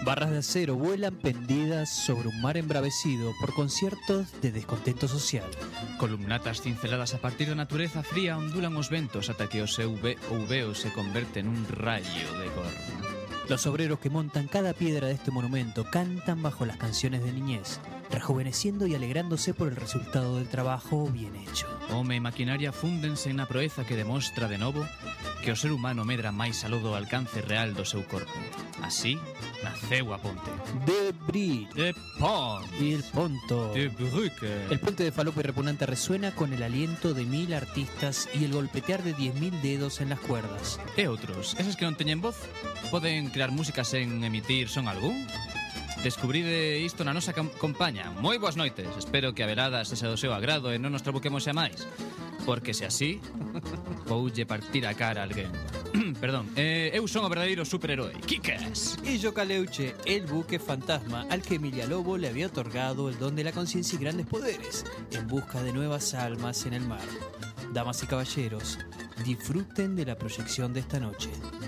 Barras de acero vuelan pendidas sobre un mar embravecido por conciertos de descontento social. Columnatas cinceladas a partir da natureza fría ondulan os ventos ata que o seu veo se converte nun rayo de cor. Los obreros que montan cada piedra de este monumento cantan bajo las canciones de niñez, rejuveneciendo y alegrándose por el resultado del trabajo bien hecho. Home e maquinaria fúndense na proeza que demostra de novo que o ser humano medra máis aló do alcance real do seu corpo. Así naceu a ponte. De Bridge. De Pont. Y el Ponto. De Brücke. El puente de falopa y repugnante resuena con el aliento de 1000 artistas y el golpetear de 10.000 dedos en las cuerdas. E outros, eses que non teñen voz, poden crear música sen emitir son algún? Descubride isto na nosa compaña. Moi boas noites. Espero que a velada sexa do seu agrado e non nos trabuquemos xa máis. Porque se así, voulle partir a cara a alguén. Perdón, eu son o verdadeiro superheroe, Kick-Ass. Y yo Caleuche, el buque fantasma al que Emilia Lobo le había otorgado el don de la conciencia y grandes poderes, en busca de nuevas almas en el mar. Damas y caballeros, disfruten de la proyección de esta noche.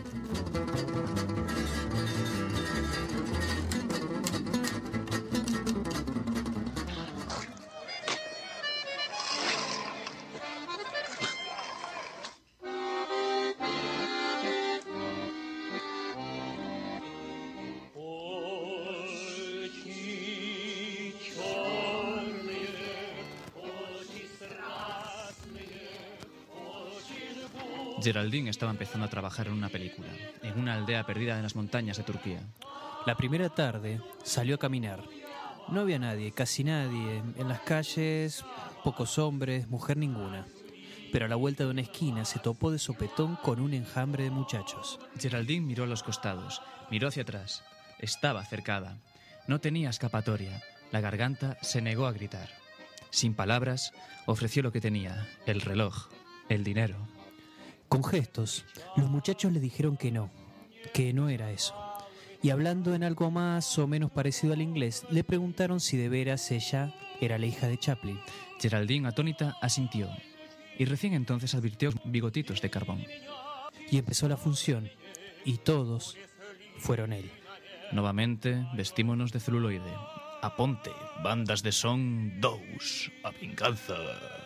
Geraldine estaba empezando a trabajar en una película, en una aldea perdida en las montañas de Turquía. La primera tarde salió a caminar. No había nadie, casi nadie. En las calles, pocos hombres, mujer ninguna. Pero a la vuelta de una esquina se topó de sopetón con un enjambre de muchachos. Geraldine miró a los costados, miró hacia atrás. Estaba cercada. No tenía escapatoria. La garganta se negó a gritar. Sin palabras, ofreció lo que tenía, el reloj, el dinero. Con gestos, los muchachos le dijeron que no era eso. Y hablando en algo más o menos parecido al inglés, le preguntaron si de veras ella era la hija de Chaplin. Geraldine, atónita, asintió. Y recién entonces advirtió bigotitos de carbón. Y empezó la función, y todos fueron él. Novamente, vestímonos de celuloide. A ponte, bandas de son 2, a vinganza.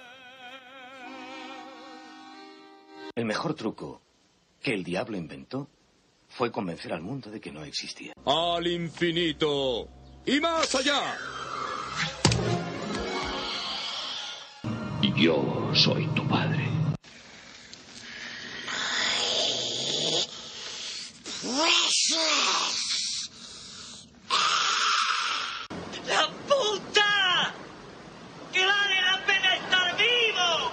El mejor truco que el diablo inventó fue convencer al mundo de que no existía. ¡Al infinito y más allá! Yo soy tu padre. ¡La puta! ¡Que vale la pena estar vivo!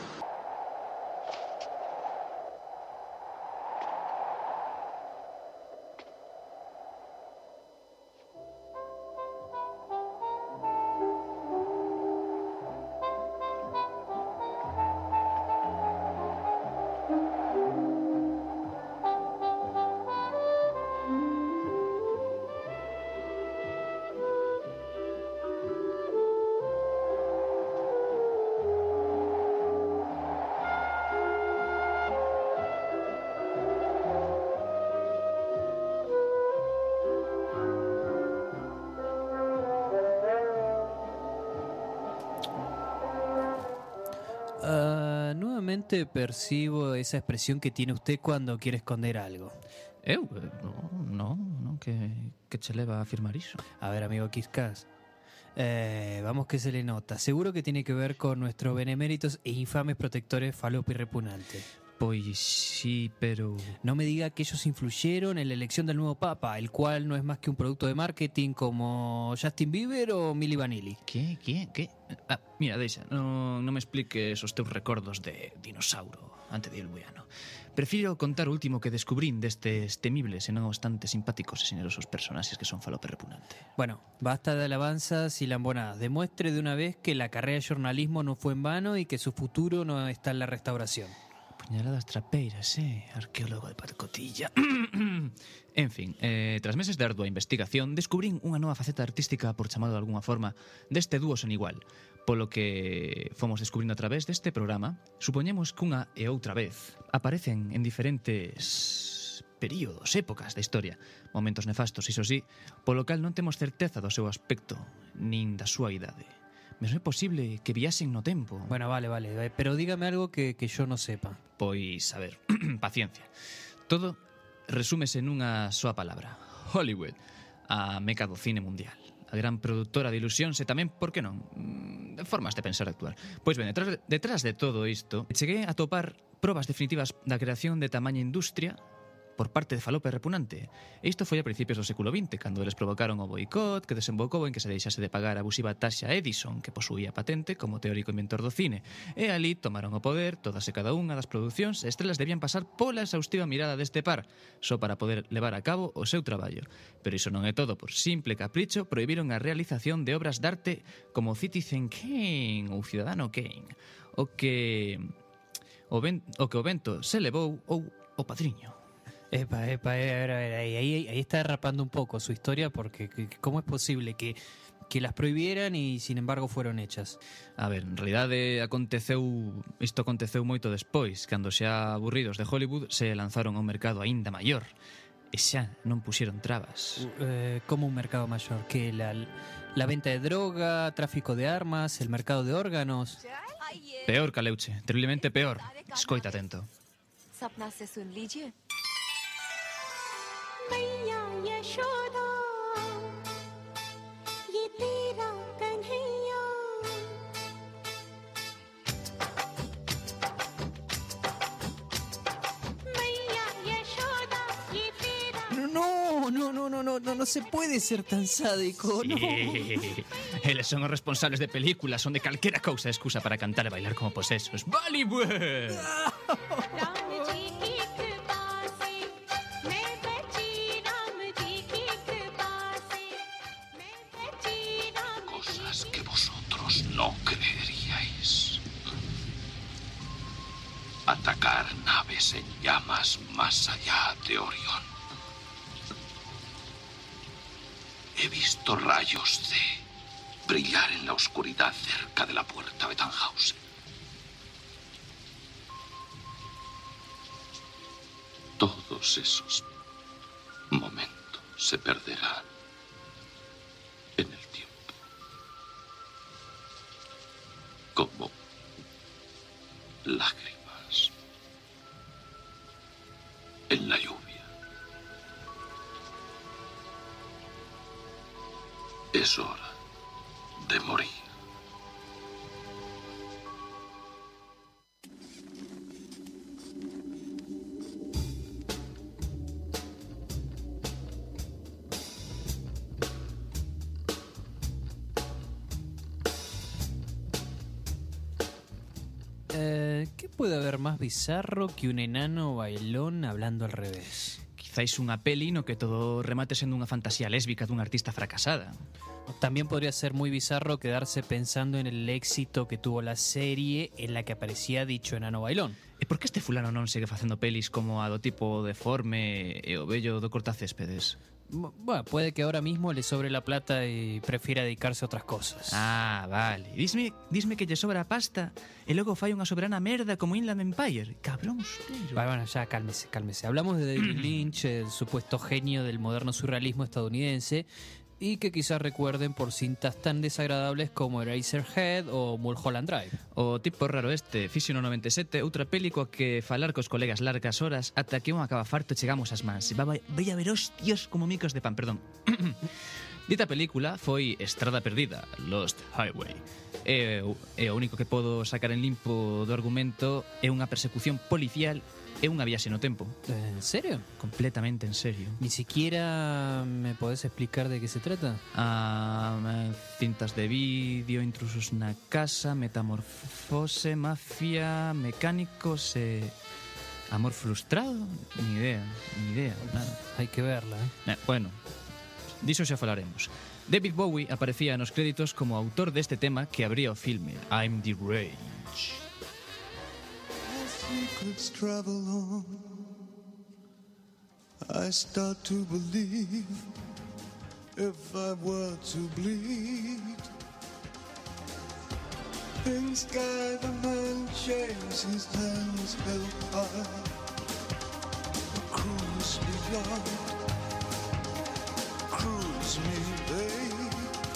Nuevamente percibo esa expresión que tiene usted cuando quiere esconder algo. Eu? No, que che leva a afirmar iso? A ver, amigo Kick-Ass, vamos que se le nota. Seguro que tiene que ver con nuestros beneméritos e infames protectores falopa y repugnante. Pois sí, pero... No me diga que ellos influyeron en la elección del nuevo papa, el cual no es más que un producto de marketing como Justin Bieber o Milli Vanilli. Que? Ah, mira, deixa, non me expliques os teus recordos de dinosauro ante de Ilbuiano. Prefiro contar o último que descubrín destes temibles e non obstante simpáticos e xenerosos personaxes que son falope repugnante. Bueno, basta de alabanzas y lambonadas. Demuestre de una vez que la carrera de jornalismo no fue en vano y que su futuro no está en la restauración. Puñaladas trapeiras, arqueólogo de pacotilla. En fin, tras meses de ardua investigación, descubrín unha nova faceta artística, por chamado de alguna forma, deste dúo sen igual. Polo que fomos descubrindo a través deste programa, supoñemos que unha e outra vez aparecen en diferentes períodos, épocas da historia. Momentos nefastos, iso sí, polo cal non temos certeza do seu aspecto, nin da súa idade. Mesmo é posible que viaxen no tempo. Bueno, vale, pero dígame algo que yo no sepa. Pois, a ver, paciencia. Todo resúmese nunha soa palabra. Hollywood, a meca do cine mundial. A gran produtora de ilusións e tamén, por que non, de formas de pensar e actuar. Pois ben, detrás de todo isto, cheguei a topar probas definitivas da creación de tamaña industria por parte de Falope Repugnante. E isto foi a principios do século XX, cando eles provocaron o boicot que desembocou en que se deixase de pagar a abusiva taxa Edison, que posuía patente como teórico inventor do cine. E ali tomaron o poder todas e cada unha das producións e estrelas debían pasar pola exhaustiva mirada deste par, só para poder levar a cabo o seu traballo. Pero iso non é todo. Por simple capricho, prohibiron a realización de obras de arte como Citizen Kane ou Ciudadano Kane, o que o vento se levou ou o Padriño. A ver, ahí está derrapando un poco su historia, porque ¿cómo es posible que las prohibieran y sin embargo fueron hechas? A ver, en realidade isto aconteceu moito despois, cando xa aburridos de Hollywood se lanzaron a un mercado aínda maior e xa non puxeron trabas. ¿Cómo un mercado mayor? ¿Que la venta de droga, tráfico de armas, el mercado de órganos? Peor, Caleuche, terriblemente peor. Escoita atento. सपना से सुन लीजिए मैया यशोदा ये तेरा कन्हैया मैया यशोदा ये तेरा No se puede ser tan sádico, no. Eles son os responsables de películas onde calquera cousa é excusa para cantar e bailar como posesos. Bollywood! Ram जी की कृपा से मैं बची राम जी की कृपा से मैं बची Ram Cosas que vosotros no creeríais. Atacar naves en llamas más allá de Orión. He visto rayos de brillar en la oscuridad cerca de la puerta de Tannhausen. Todos esos momentos se perderán en el tiempo. Como lágrimas en la lluvia. Es hora de morir. ¿Qué puede haber más bizarro que un enano bailón hablando al revés? Quizáis unha peli no que todo remate sendo unha fantasía lésbica dunha artista fracasada. También podría ser muy bizarro quedarse pensando en el éxito que tuvo la serie en la que aparecía dicho enano bailón. E por que este fulano non segue facendo pelis como a do tipo deforme e o bello do cortacéspedes? Bueno, puede que ahora mismo le sobre la plata y prefiera dedicarse a otras cosas. Ah, vale. Disme que lle sobra pasta e logo fai unha soberana merda como Inland Empire. Cabrón. Bueno, ya cálmese. Hablamos de David Lynch, el supuesto genio del moderno surrealismo estadounidense, y que quizás recuerden por cintas tan desagradables como Eraserhead o Mulholland Drive. O tipo raro este, fixo no 97, outra peli coa que falar cos colegas largas horas ata que un acaba farto e chegamos ás mans. Vai a ver hostias como micos de pan, perdón. Dita película foi Estrada Perdida, Lost Highway. E o único que podo sacar en limpo do argumento é unha persecución policial e unha viaxe no tempo. ¿En serio? Completamente en serio. ¿Ni siquiera me podés explicar de qué se trata? Cintas de vídeo, intrusos na casa, metamorfose, mafia, mecánicos e... amor frustrado? Ni idea, nada. Hay que verla, Bueno, diso xa falaremos. David Bowie aparecía nos créditos como autor deste tema que abría o filme, I'm the Rage. Secrets travel on. I start to believe if I were to bleed. In sky the man shaves his hands held high. A cruel flood. Cruise me, babe.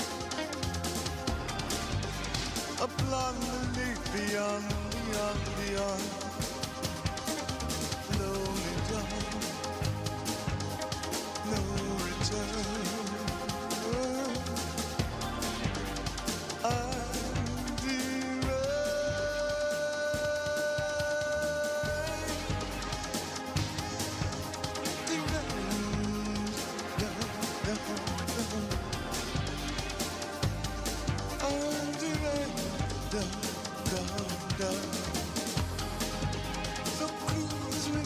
Upon the lake beyond, beyond, beyond. Lonely dawn, no return. So cruise me,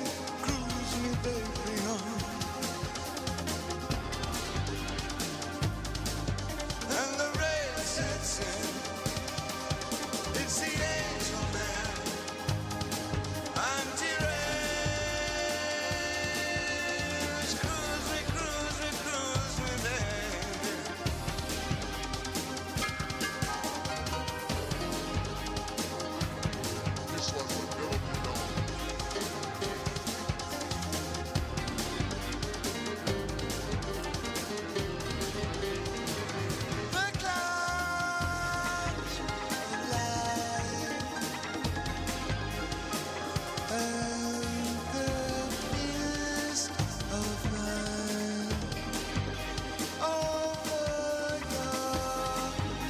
baby, on. And the rain sets in. It's the angel man. I'm T-Rex. Cruise me, baby. This one will never be known. The clouds lie, and the mist of night over your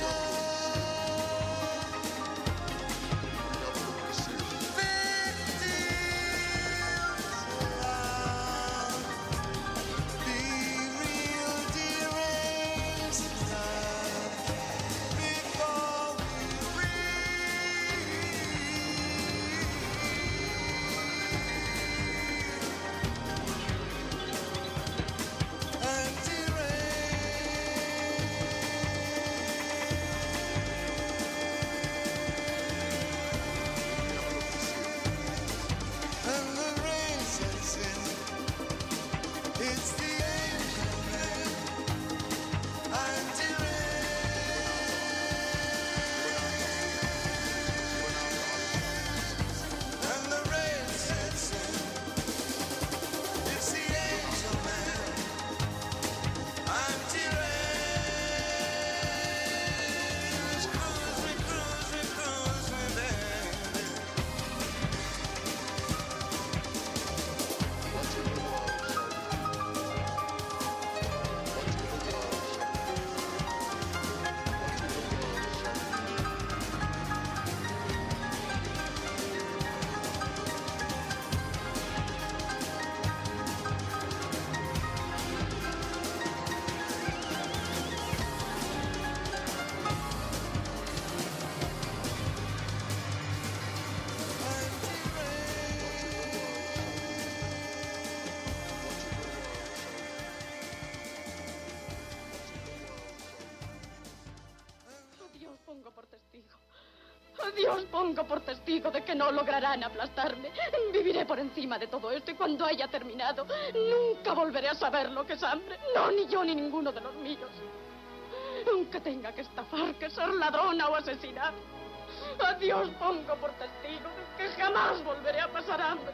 and the rain sets in. It's the angel man. I'm and the rain sets in. It's the angel man. I'm Cruise me, baby. Dios pongo por testigo de que no lograrán aplastarme. Viviré por encima de todo esto y cuando haya terminado, nunca volveré a saber lo que es hambre. No, ni yo ni ninguno de los míos. Aunque tenga que estafar, que ser ladrona o asesinar. A Dios pongo por testigo de que jamás volveré a pasar hambre.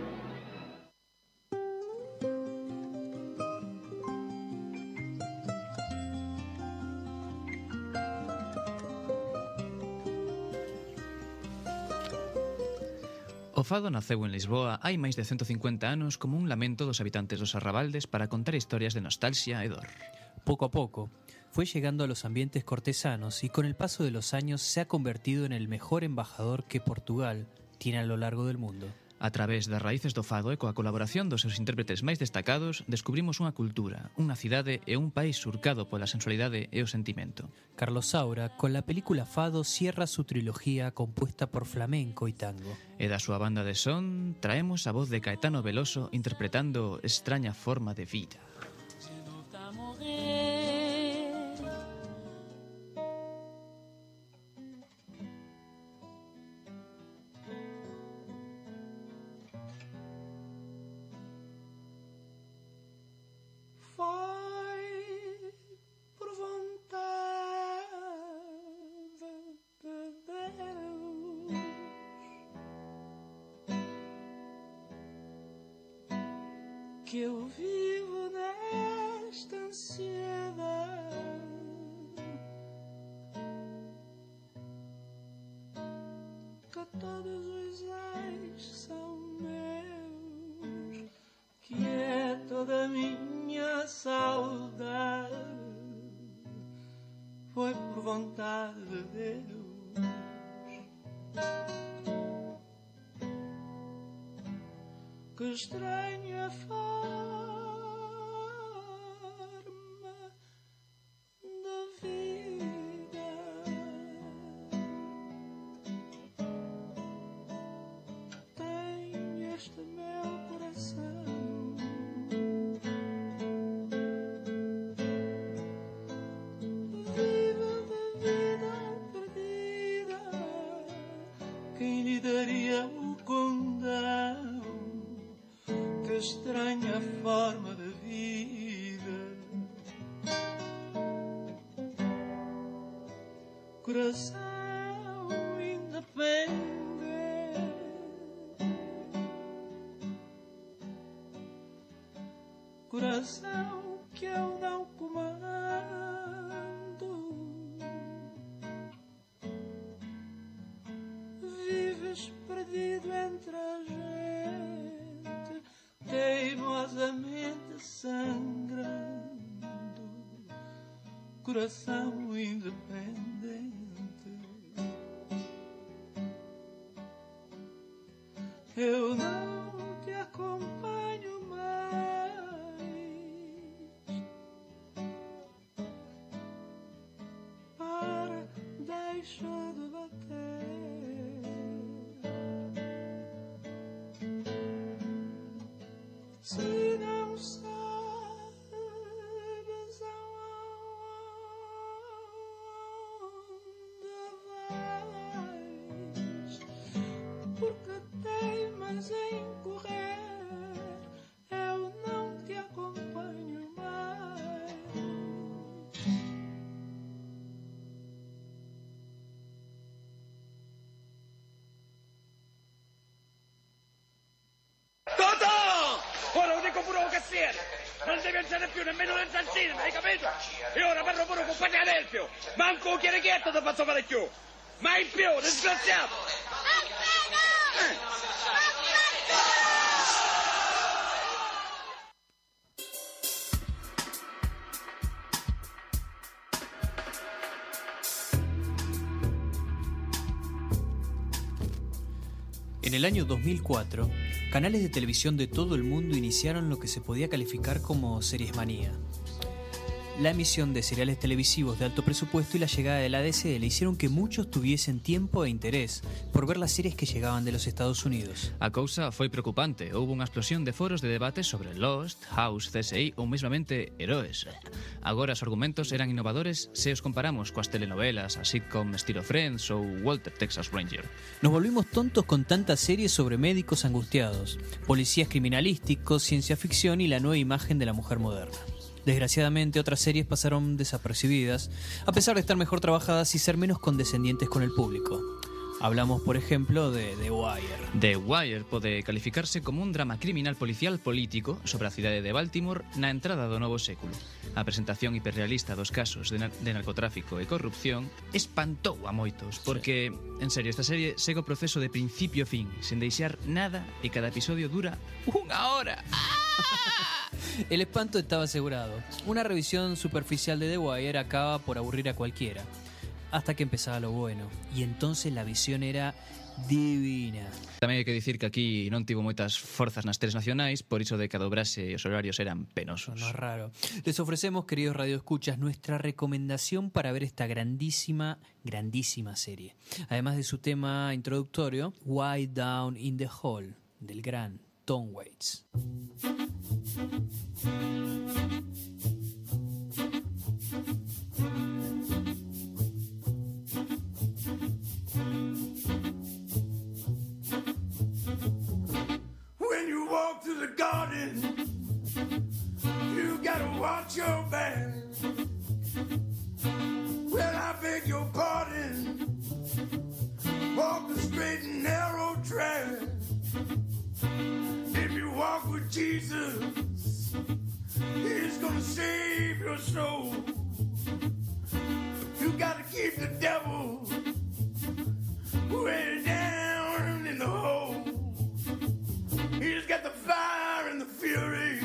O fado naceu en Lisboa hai máis de 150 anos como un lamento dos habitantes dos arrabaldes para contar historias de nostalgia e dor. Poco a poco, fue llegando a los ambientes cortesanos y con el paso de los años se ha convertido en el mejor embajador que Portugal tiene a lo largo del mundo. A través das raíces do fado e coa colaboración dos seus intérpretes máis destacados, descubrimos unha cultura, unha cidade e un país surcado pola sensualidade e o sentimento. Carlos Saura, con la película Fado, cierra su trilogía compuesta por flamenco y tango. E da súa banda de son, traemos a voz de Caetano Veloso interpretando Extraña forma de vida. que eu vivo nesta ansiedade. Que todos os ais são meus, que é toda a minha saudade, foi por vontade de Deus. Que estranha forma da vida tem este meu coração. Viva da vida perdida, quem lhe daria o condão? Que estranha forma de vida, coração independente, coração que eu não comando, vives perdido entre a gente, teimosamente sangrando, coração independente. Eu não te acompanho mais, para, deixa de bater. Se não sabes aonde vais, porque teimas em correr, eu não te acompanho mais. Ora lo dico pure a un cassiere! Non devi alzare più nemmeno le zanzine, hai capito? E ora parlo pure con Padre Adelfio! Manco un chierichetto ti faccio fare più! Mai più, disgraziato! En el año 2004, canales de televisión de todo el mundo iniciaron lo que se podía calificar como series manía. La emisión de seriales televisivos de alto presupuesto y la llegada de la DSL hicieron que muchos tuviesen tiempo e interés por ver las series que llegaban de los Estados Unidos. A cousa foi preocupante. Houve unha explosión de foros de debate sobre Lost, House, CSI ou mesmamente Heroes. Agora os argumentos eran innovadores se os comparamos coas telenovelas, a sitcom estilo Friends ou Walter Texas Ranger. Nos volvimos tontos con tantas series sobre médicos angustiados, policías criminalísticos, ciencia ficción y la nueva imagen de la mujer moderna. Desgraciadamente, otras series pasaron desapercibidas, a pesar de estar mejor trabajadas y ser menos condescendientes con el público. Hablamos, por ejemplo, de The Wire. The Wire pode calificarse como un drama criminal policial político sobre a cidade de Baltimore na entrada do novo século. A presentación hiperrealista dos casos de narcotráfico e corrupción espantou a moitos, porque, en serio, esta serie segue o proceso de principio a fin, sen deixar nada, e cada episodio dura unha hora. El espanto estaba asegurado. Una revisión superficial de The Wire acaba por aburrir a cualquiera. Hasta que empezaba lo bueno. Y entonces la visión era divina. Tamén hai que dicir que aquí non tivo moitas forzas nas teles nacionais, por iso de que a dobrase e os horarios eran penosos. No es raro. Les ofrecemos, queridos radioescuchas, nuestra recomendación para ver esta grandísima serie. Además de su tema introductorio, Way Down in the Hall, del gran Tom Waits. When you walk through the garden, you gotta watch your back. Well, I beg your pardon. Walk the straight and narrow track. If you walk with Jesus, soul. You gotta keep the devil way down in the hole. He's got the fire and the fury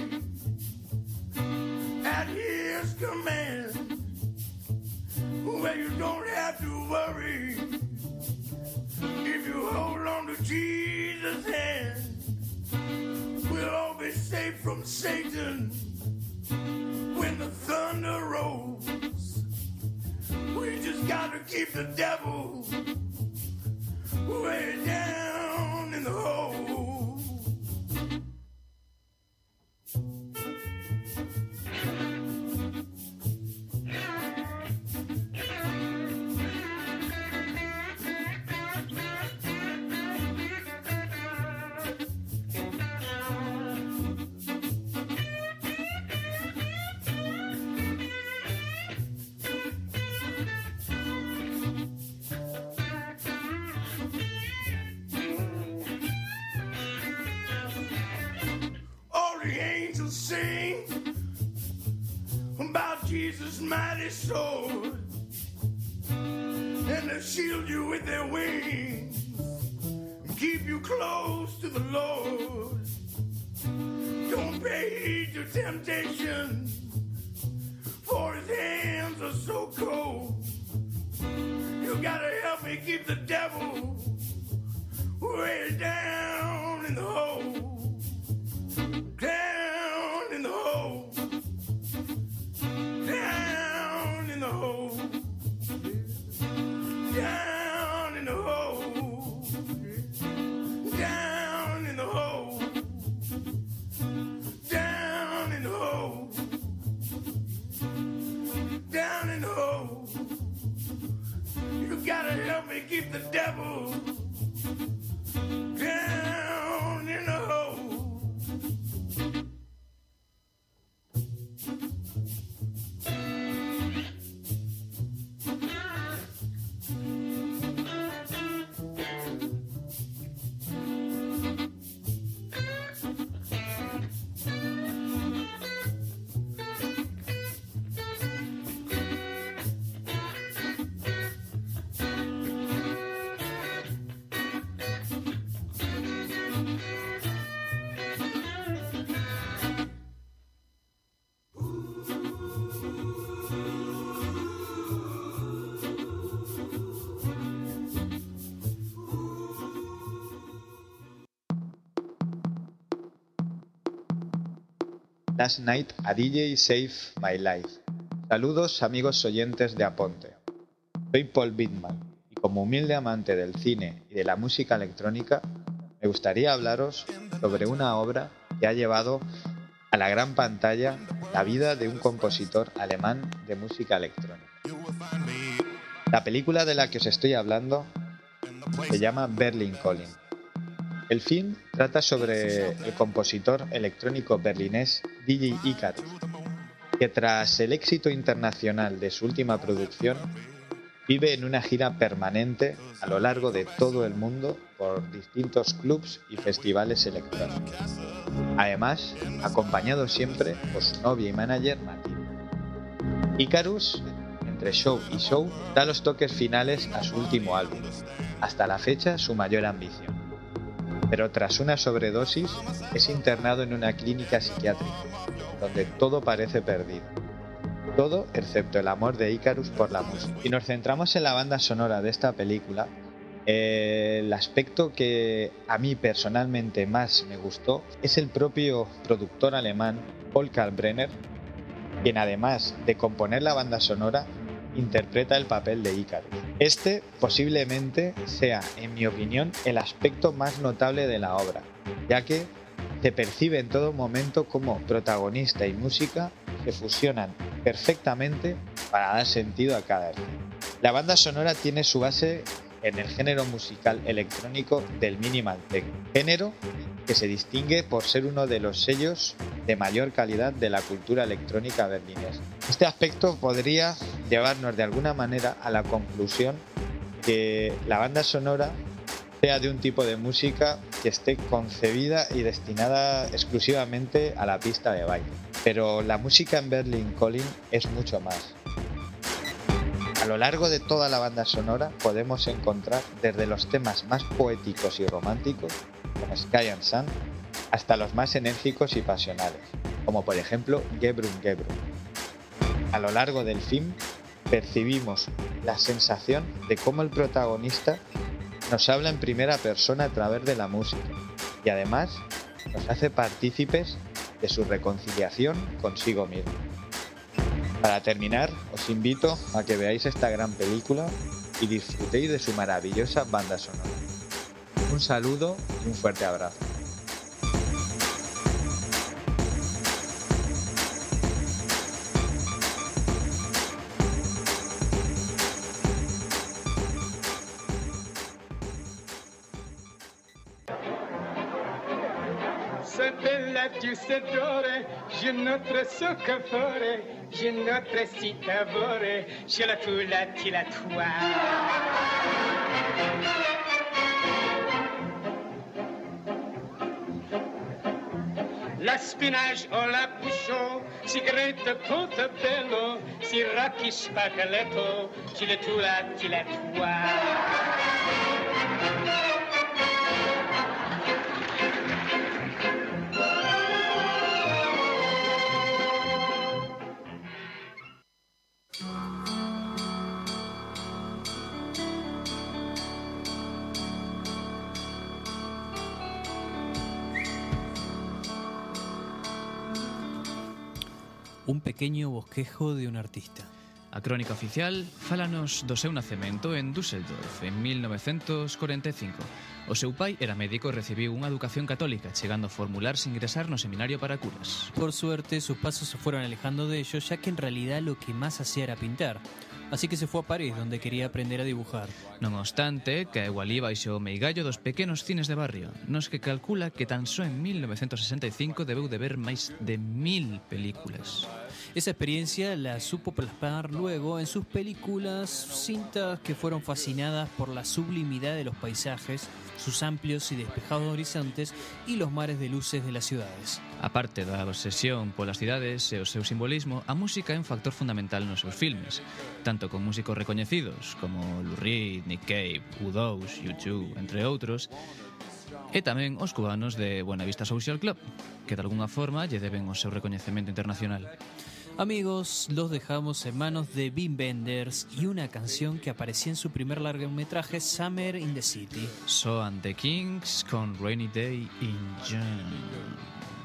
at his command, where you don't have to worry if you hold on to Jesus' hand. We'll all be safe from Satan when the thunder rolls. We just gotta keep the devil way down in the hole. The angels sing about Jesus' mighty sword, and they shield you with their wings and keep you close to the Lord. Don't pay heed to temptation, for his hands are so cold. You gotta help me keep the devil way down in the hole. Down in the hole, down in the hole, down in the hole, down in the hole, down in the hole, down in the hole. You gotta help me keep the devil down in the hole. Last Night a DJ Save My Life. Saludos amigos oyentes de Aponte. Soy Paul Bittman y como humilde amante del cine y de la música electrónica me gustaría hablaros sobre una obra que ha llevado a la gran pantalla la vida de un compositor alemán de música electrónica. La película de la que os estoy hablando se llama Berlin Calling. El film trata sobre el compositor electrónico berlinés DJ Icarus, que tras el éxito internacional de su última producción, vive en una gira permanente a lo largo de todo el mundo por distintos clubs y festivales electrónicos. Además, acompañado siempre por su novia y manager Matilda. Icarus, entre show y show, da los toques finales a su último álbum, hasta la fecha su mayor ambición. Pero tras una sobredosis es internado en una clínica psiquiátrica, donde todo parece perdido. Todo excepto el amor de Icarus por la música. Si nos centramos en la banda sonora de esta película, el aspecto que a mí personalmente más me gustó es el propio productor alemán Paul Kalkbrenner, quien además de componer la banda sonora, interpreta el papel de Icarus. Este posiblemente sea, en mi opinión, el aspecto más notable de la obra, ya que se percibe en todo momento como protagonista y música se fusionan perfectamente para dar sentido a cada escena. La banda sonora tiene su base en el género musical electrónico del minimal techno, género que se distingue por ser uno de los sellos de mayor calidad de la cultura electrónica berlinesa. Este aspecto podría llevarnos de alguna manera a la conclusión que la banda sonora sea de un tipo de música que esté concebida y destinada exclusivamente a la pista de baile. Pero la música en Berlin Calling es mucho más. A lo largo de toda la banda sonora podemos encontrar desde los temas más poéticos y románticos, como Sky and Sun, hasta los más enérgicos y pasionales, como por ejemplo Gebrun Gebrun. A lo largo del film percibimos la sensación de cómo el protagonista nos habla en primera persona a través de la música y además nos hace partícipes de su reconciliación consigo mismo. Para terminar, os invito a que veáis esta gran película y disfrutéis de su maravillosa banda sonora. Un saludo y un fuerte abrazo. Ce bella giustatore, je notre soccafore, je notre citavore, je la tula tila tua. La spinach o la bouchon, sigarette Portobello, siracchi spaghetto, je la tula tila tua. Un pequeño bosquejo de un artista. A crónica oficial fálanos do seu nacemento en Düsseldorf en 1945. O seu pai era médico e recibiu unha educación católica, chegando a formularse ingresar no seminario para curas. Por suerte, sus pasos se fueron alejando de ellos, ya que en realidad lo que más hacía era pintar. Así que se fue a París, donde quería aprender a dibujar. Non obstante, caeu alí baixo o meigallo dos pequenos cines de barrio, nos que calcula que tan só en 1965 debeu de ver máis de 1000 películas. Esa experiencia la supo plasmar luego en sus películas, cintas que fueron fascinadas por la sublimidad de los paisajes, sus amplios y despejados horizontes y los mares de luces de las ciudades. A parte da obsesión polas cidades e o seu simbolismo, a música é un factor fundamental nos seus filmes, tanto con músicos recoñecidos como Lou Reed, Nick Cave, U2, U2, entre outros, e tamén os cubanos de Buenavista Social Club, que de alguna forma lle deben o seu recoñecemento internacional. Amigos, los dejamos en manos de Wim Wenders y una canción que aparecía en su primer largometraje, Summer in the City. So and the Kings con Rainy Day in June.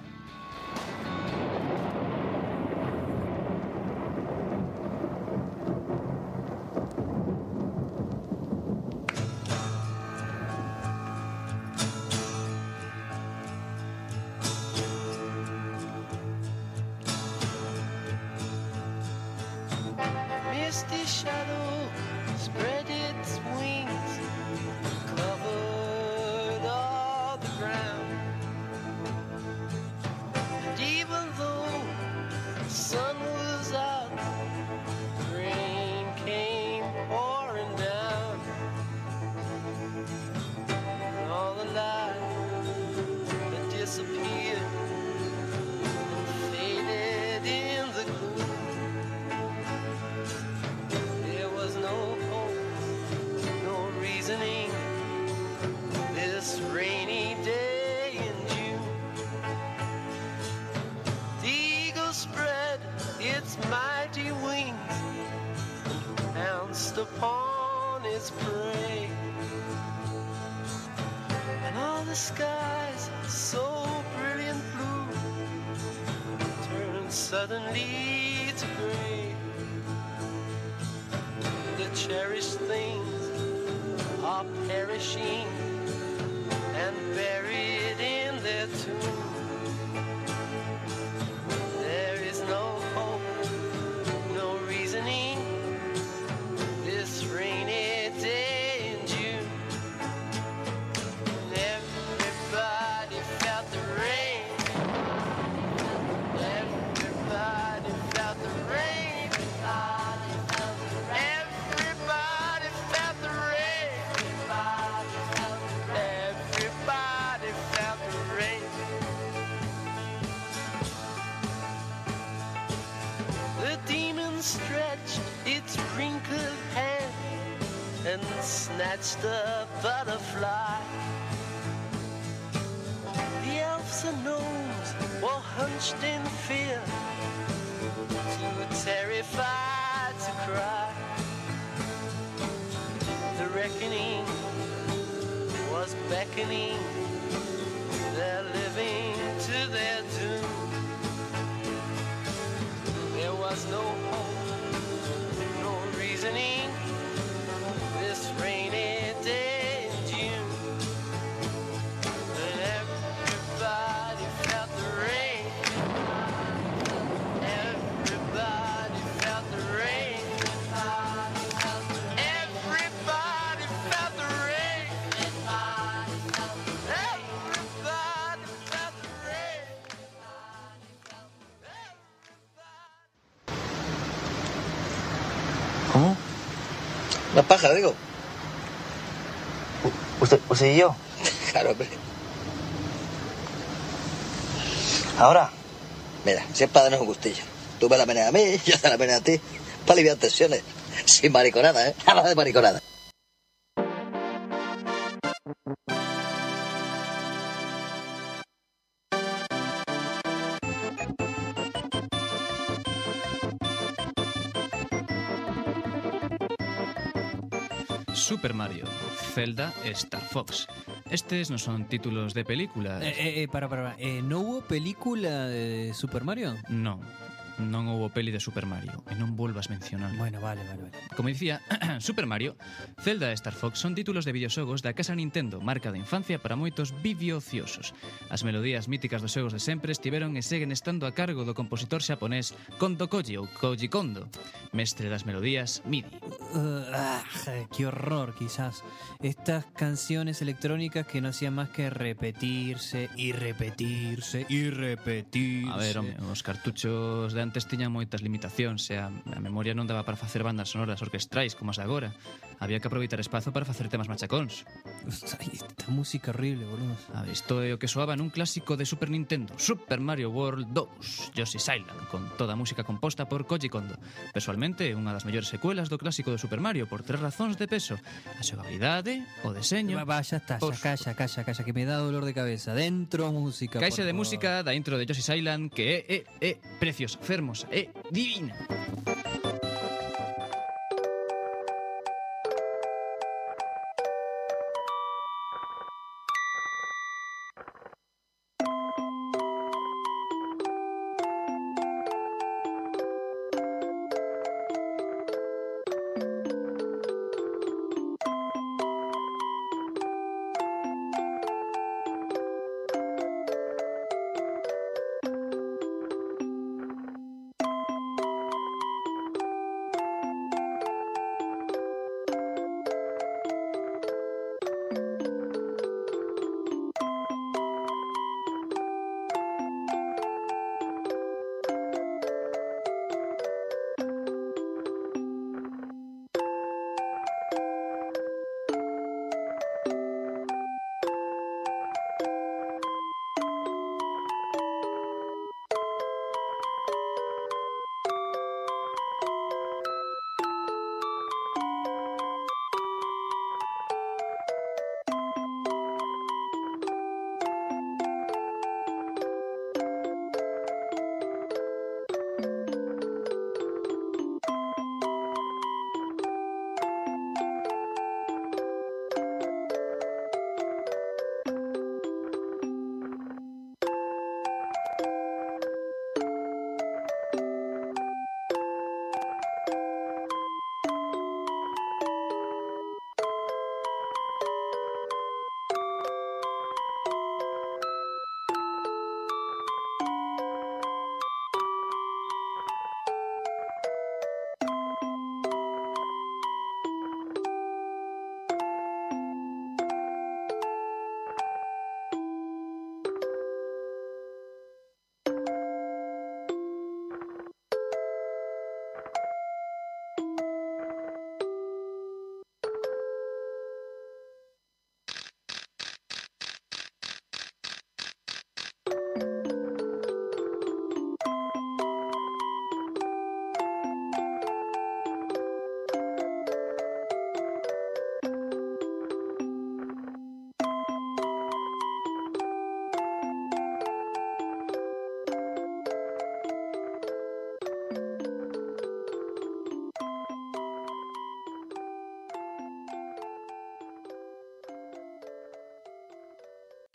Misty shadow spread its wings, covered all the ground. And even though the sun was out, rain came pouring down. And all the light had disappeared and faded in the gloom. No hope, no reasoning, this rainy day in June. The eagle spread its mighty wings and pounced upon its prey. And all the skies, so brilliant blue, turned suddenly to gray. The cherished things are perishing and buried in their tomb. There is no hope, no reasoning, this rainy day in June. And everybody felt the rain. Everybody felt the rain. snatched a butterfly. The elves and gnomes were hunched in fear, too terrified to cry. The reckoning was beckoning, they're living to their doom. There was no hope, no reasoning, this rainy day in June. And everybody felt the rain. Everybody felt the rain. Everybody felt the rain. Everybody felt the rain. ¿Cómo? Una paja, digo. ¿Usted y yo? Claro, hombre. Ahora, mira, si es para darnos un gustillo. Tú me la meneas a mí, yo te la meneo a ti. Para aliviar tensiones. Sin mariconada, ¿eh? Nada de mariconada. Super Mario, Zelda, Star Fox. Estes non son títulos de películas. Para. ¿No hubo película de Super Mario? Non houbo peli de Super Mario e non volvas mencionar. Bueno, vale. Como dicía, Super Mario, Zelda e Star Fox son títulos de videoxogos da casa Nintendo, marca de infancia para moitos videociosos. As melodías míticas dos xogos de sempre estiveron e seguen estando a cargo do compositor xaponés Kondo Koji ou Koji Kondo, mestre das melodías MIDI. Qué horror, quizás. Estas canciones electrónicas que no hacían más que repetirse y repetirse y repetirse. A ver, home, os cartuchos de antes tiñan moitas limitacións e a memoria non daba para facer bandas sonoras orquestrais como as de agora. Había que aproveitar espazo para facer temas machacóns. Esta música horrible, boludo. A ver, isto é o que soaba nun clásico de Super Nintendo, Super Mario World 2, Yoshi's Island, con toda a música composta por Koji Kondo. Personalmente, unha das mellores secuelas do clásico de Super Mario por 3 razóns de peso: a xogabilidade, o deseño... Ya está, calla, que me da dolor de cabeza. Dentro música, Caixa de música da intro de Yoshi's Island que é preciosa, fermosa, é divina.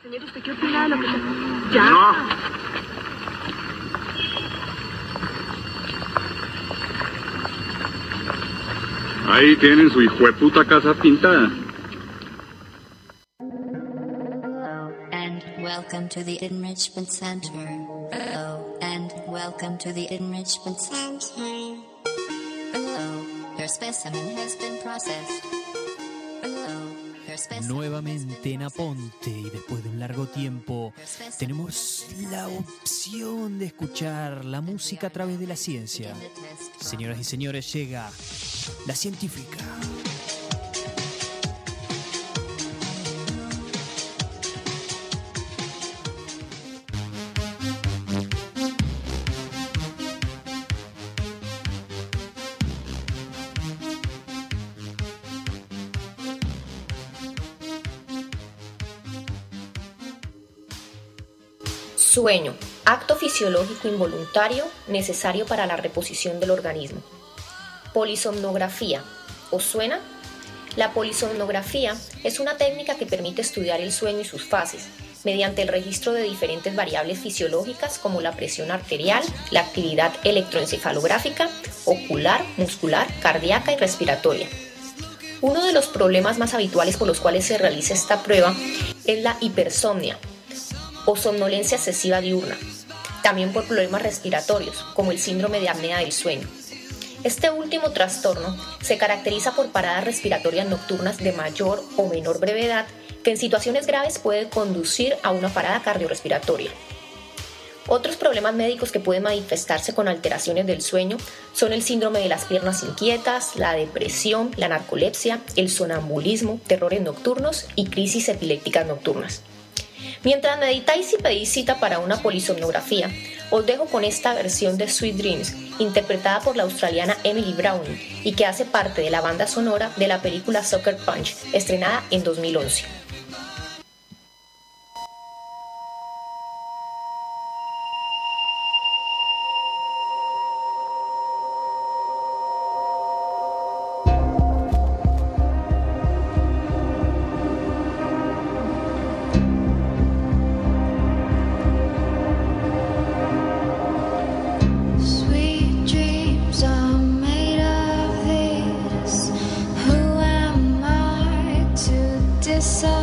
Señor, ¿usted qué opina de lo que se... ¿Ya? No. Ahí tienen su hijueputa casa pintada. And welcome to the Enrichment Center. Hello, and welcome to the Enrichment Center. Hello, your specimen has been processed. Hello, your specimen. Nuevamente en Aponte y después de un largo tiempo tenemos la opción de escuchar la música a través de la ciencia. Señoras y señores, llega La Científica. Sueño, acto fisiológico involuntario necesario para la reposición del organismo. Polisomnografía, ¿os suena? La polisomnografía es una técnica que permite estudiar el sueño y sus fases, mediante el registro de diferentes variables fisiológicas como la presión arterial, la actividad electroencefalográfica, ocular, muscular, cardíaca y respiratoria. Uno de los problemas más habituales por los cuales se realiza esta prueba es la hipersomnia, o somnolencia excesiva diurna, también por problemas respiratorios, como el síndrome de apnea del sueño. Este último trastorno se caracteriza por paradas respiratorias nocturnas de mayor o menor brevedad, que en situaciones graves puede conducir a una parada cardiorrespiratoria. Otros problemas médicos que pueden manifestarse con alteraciones del sueño son el síndrome de las piernas inquietas, la depresión, la narcolepsia, el sonambulismo, terrores nocturnos y crisis epilépticas nocturnas. Mientras meditáis y pedís cita para una polisomnografía, os dejo con esta versión de Sweet Dreams, interpretada por la australiana Emily Browning y que hace parte de la banda sonora de la película Sucker Punch, estrenada en 2011. Sweet dreams are made of this. Who am I to decide?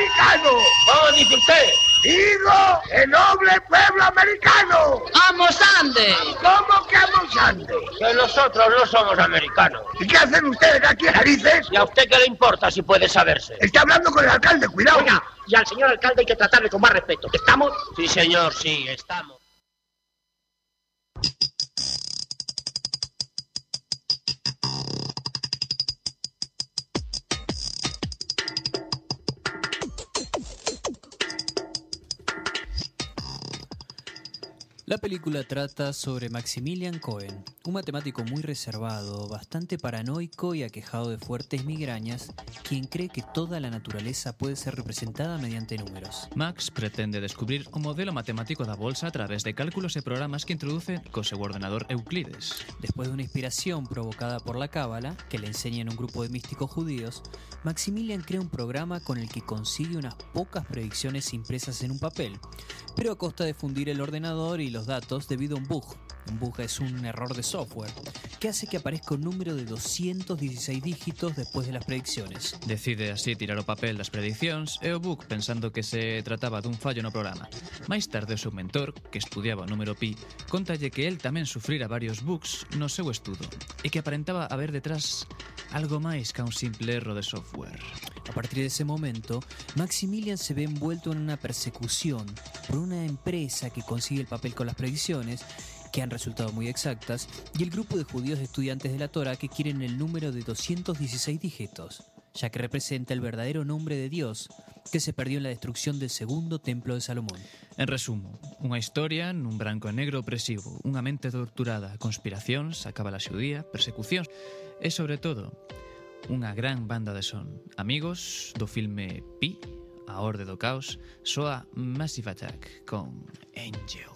americano. ¿Cómo dice usted? Digo, el noble pueblo americano. ¡Amos Ande! ¿Cómo que amos ande? Que nosotros no somos americanos. ¿Y qué hacen ustedes aquí, narices? ¿Y a usted qué le importa si puede saberse? Está hablando con el alcalde, cuidado. Oiga, y al señor alcalde hay que tratarle con más respeto. ¿Estamos? Sí, señor, sí, estamos. La película trata sobre Maximilian Cohen, un matemático muy reservado, bastante paranoico y aquejado de fuertes migrañas, quien cree que toda la naturaleza puede ser representada mediante números. Max pretende descubrir o modelo matemático da bolsa a través de cálculos e programas que introduce co seu ordenador Euclides. Después de una inspiración provocada por la cábala, que le enseñan un grupo de místicos judíos, Maximilian crea un programa con el que consigue unas pocas predicciones impresas en un papel, pero a costa de fundir el ordenador y los datos debido a un bug. Un bug es un error de software que hace que aparezca un número de 216 dígitos después de las predicciones. Decide así tirar o papel das predicións e o bug pensando que se trataba dun fallo no programa. Máis tarde o seu mentor, que estudiaba o número pi, contalle que el tamén sufrira varios bugs no seu estudo e que aparentaba haber detrás algo máis que un simple erro de software. A partir de ese momento, Maximilian se ve envuelto en una persecución por una empresa que consigue el papel con las predicciones, que han resultado muy exactas, y el grupo de judíos estudiantes de la Torá que quieren el número de 216 dígitos, ya que representa el verdadero nombre de Dios, que se perdió en la destrucción del segundo templo de Salomón. En resumo, unha historia nun branco e negro opresivo, unha mente torturada, conspiracións, a cábala xudía, persecucións e, sobre todo, unha gran banda de son. Amigos do filme Pi, a orde do caos, soa Massive Attack con Angel.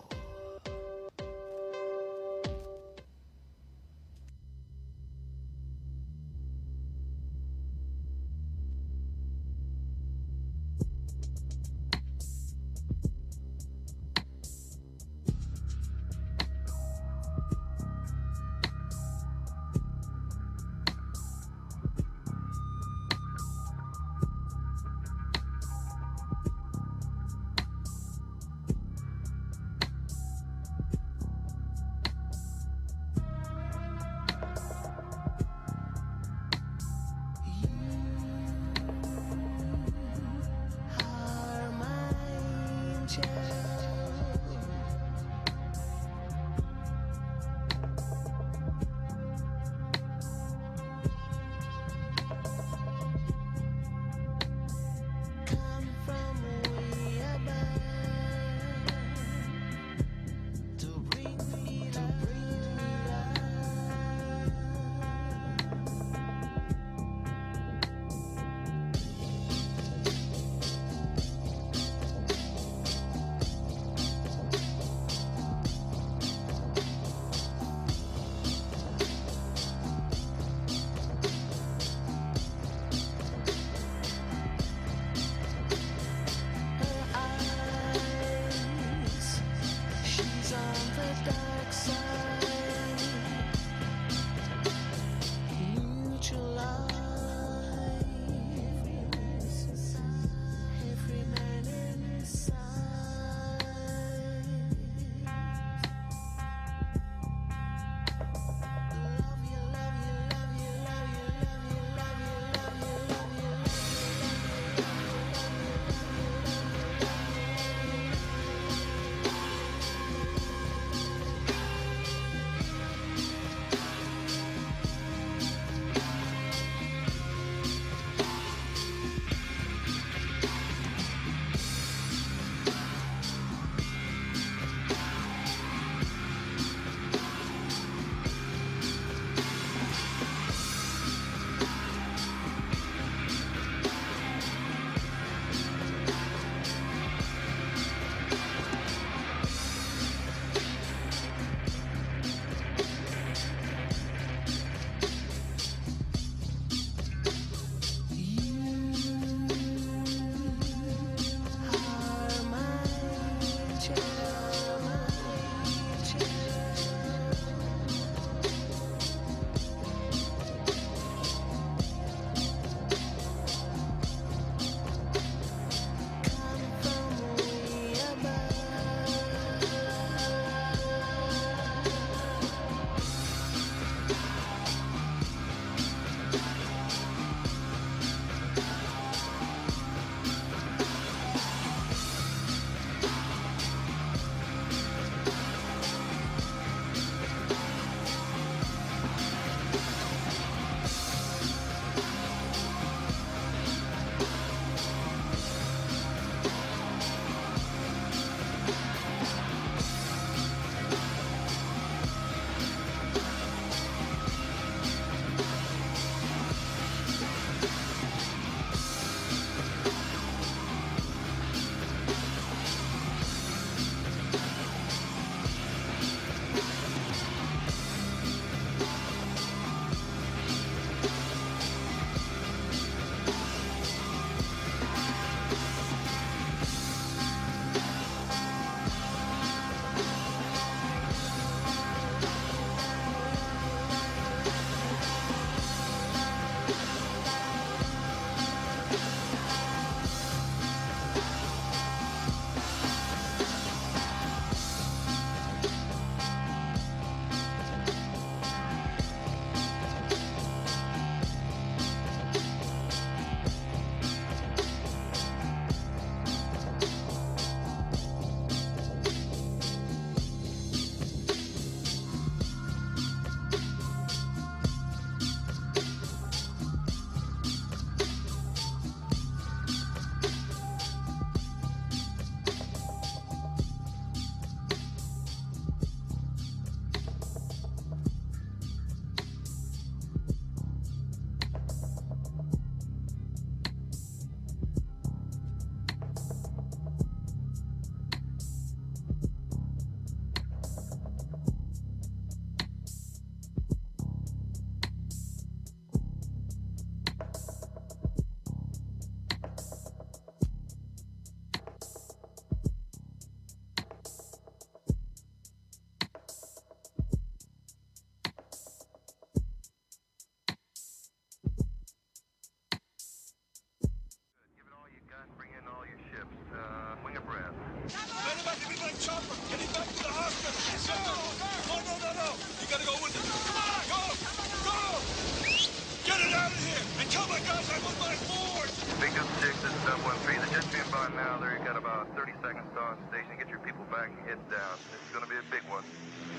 Tell my guys I'm on my board! Big Up 6, this is Dub 1-3. The jet's being bought now. There, you got about 30 seconds to on station. Get your people back and head down. This is gonna be a big one.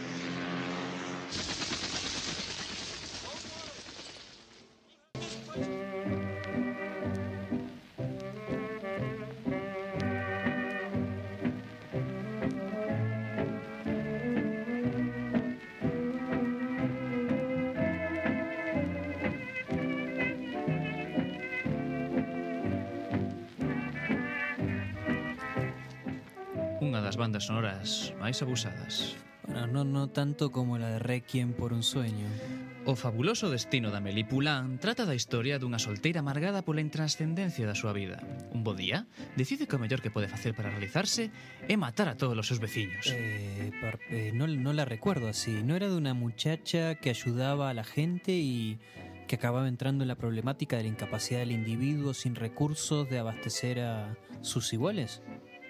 Unha das bandas sonoras máis abusadas. Bueno, no tanto como la de Requiem por un sueño. O fabuloso destino de Amélie Poulain trata da historia dunha solteira amargada pola intranscendencia da súa vida. Un bo día, decide que o mellor que pode facer para realizarse é matar a todos os seus veciños. No la recuerdo así. ¿No era de una muchacha que ayudaba a la gente y que acababa entrando en la problemática de la incapacidad del individuo sin recursos de abastecer a sus iguales?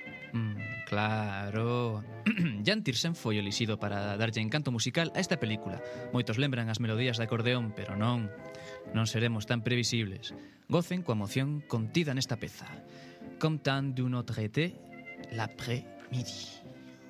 Claro. Jan Tiersen foi elixido para darlle encanto musical a esta película. Moitos lembran as melodías de acordeón, pero non seremos tan previsibles. Gocen coa emoción contida nesta peza. Comme tant d'un autre été, l'après-midi.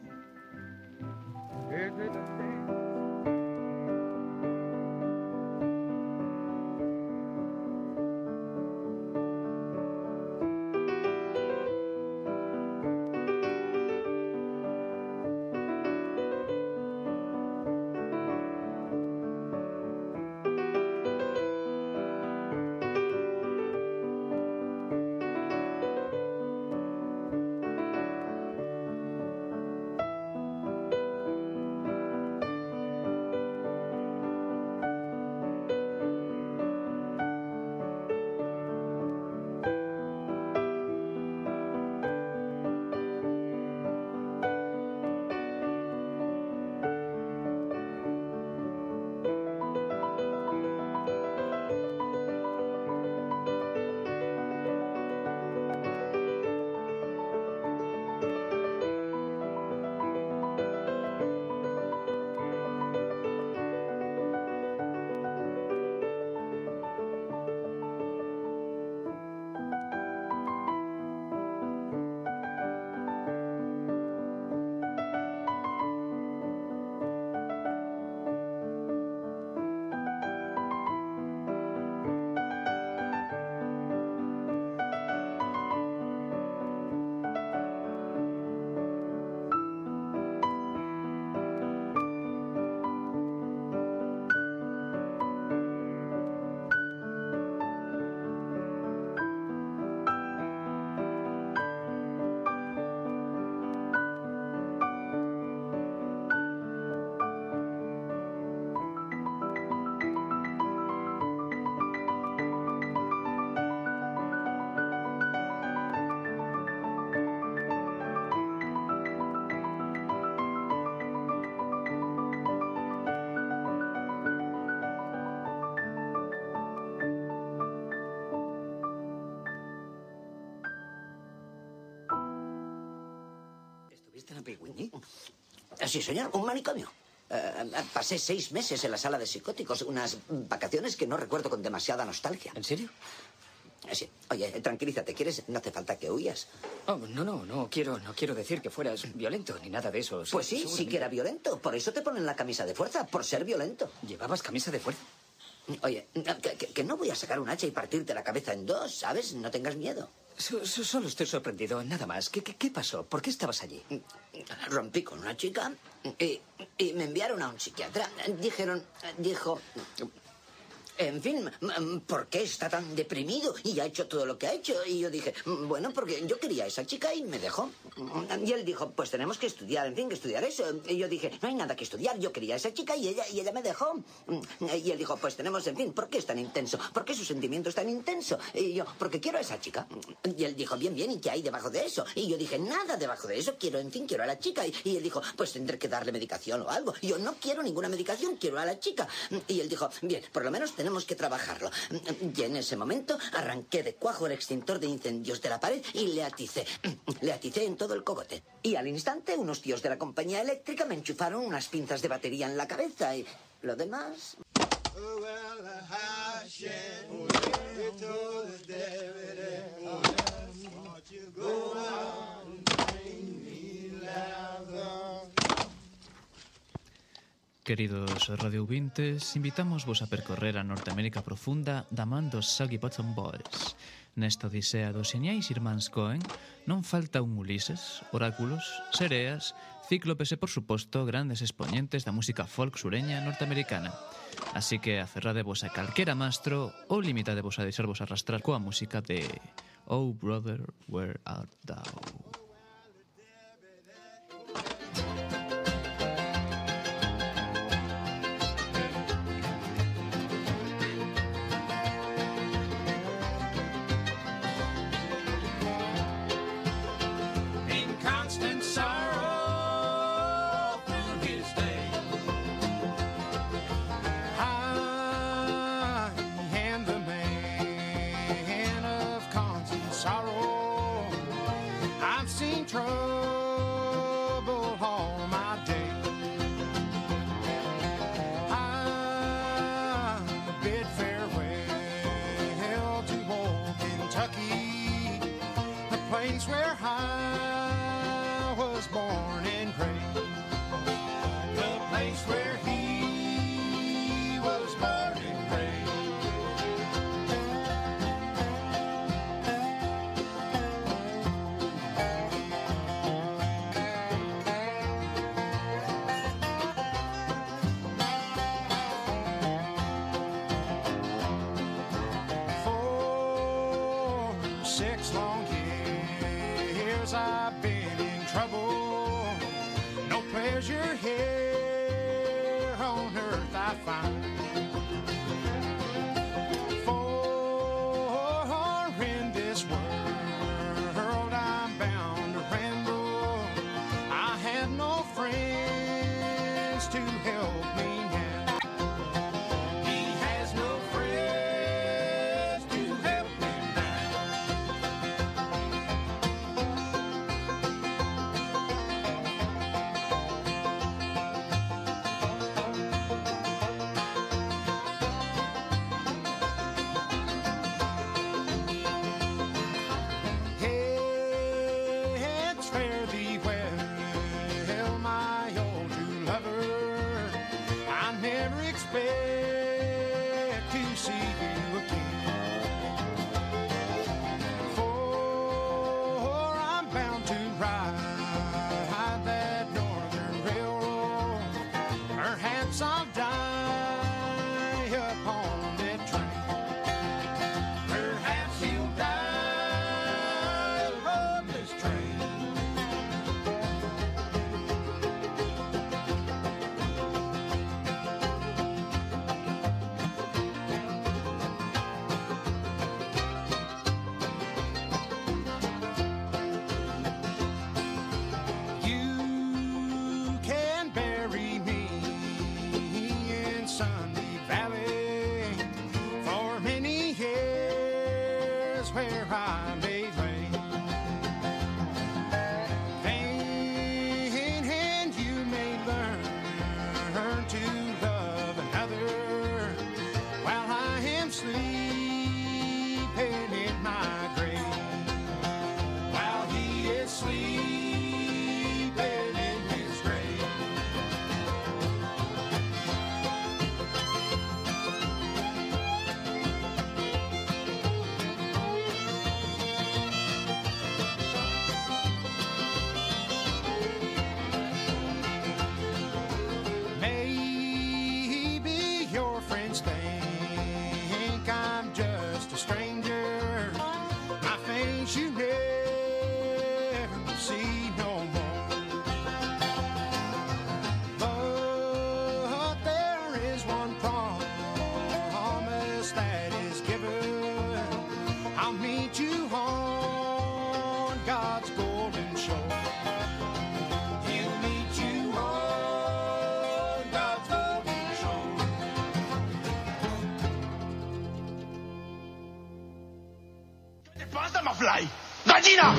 Sí, señor, un manicomio. Pasé 6 meses en la sala de psicóticos, unas vacaciones que no recuerdo con demasiada nostalgia. ¿En serio? Sí. Oye, tranquilízate, ¿quieres? No hace falta que huyas. Oh, no quiero decir que fueras violento ni nada de eso. Pues sí, sí que era violento. Por eso te ponen la camisa de fuerza, por ser violento. ¿Llevabas camisa de fuerza? Oye, que no voy a sacar un hacha y partirte la cabeza en 2, ¿sabes? No tengas miedo. Solo estoy sorprendido, nada más. ¿Qué pasó? ¿Por qué estabas allí? Rompí con una chica y me enviaron a un psiquiatra. Dijo... En fin, ¿por qué está tan deprimido y ha hecho todo lo que ha hecho? Y yo dije, bueno, porque yo quería a esa chica y me dejó. Y él dijo, pues tenemos que estudiar, en fin, que estudiar eso. Y yo dije, no hay nada que estudiar, yo quería a esa chica y ella me dejó. Y él dijo, pues tenemos, en fin, ¿por qué es tan intenso? ¿Por qué su sentimiento es tan intenso? Y yo, porque quiero a esa chica. Y él dijo, bien, ¿y qué hay debajo de eso? Y yo dije, nada debajo de eso, quiero a la chica. Y él dijo, pues tendré que darle medicación o algo. Y yo, no quiero ninguna medicación, quiero a la chica. Y él dijo, bien, por lo menos tenemos que trabajarlo. Y en ese momento arranqué de cuajo el extintor de incendios de la pared y le aticé. Le aticé en todo el cogote. Y al instante unos tíos de la compañía eléctrica me enchufaron unas pinzas de batería en la cabeza y lo demás... Queridos radiovintes, invitamos vos a percorrer a Norteamérica profunda da man dos Soggy Bottom Boys. Nesta odisea dos xeniais irmáns Coen non falta un Ulises, oráculos, sereas, cíclopes e, por suposto, grandes exponentes da música folk sureña norteamericana. Así que aferradevos a calquera mastro ou limitadevos a deixarvos arrastrar coa música de Oh Brother, Where Art Thou? Fly. ¡Gallina!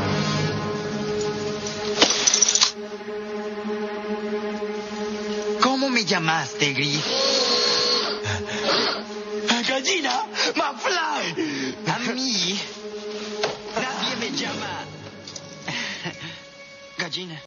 ¿Cómo me llamaste, Gris? ¡Gallina! ¡McFly! A mí nadie me llama gallina.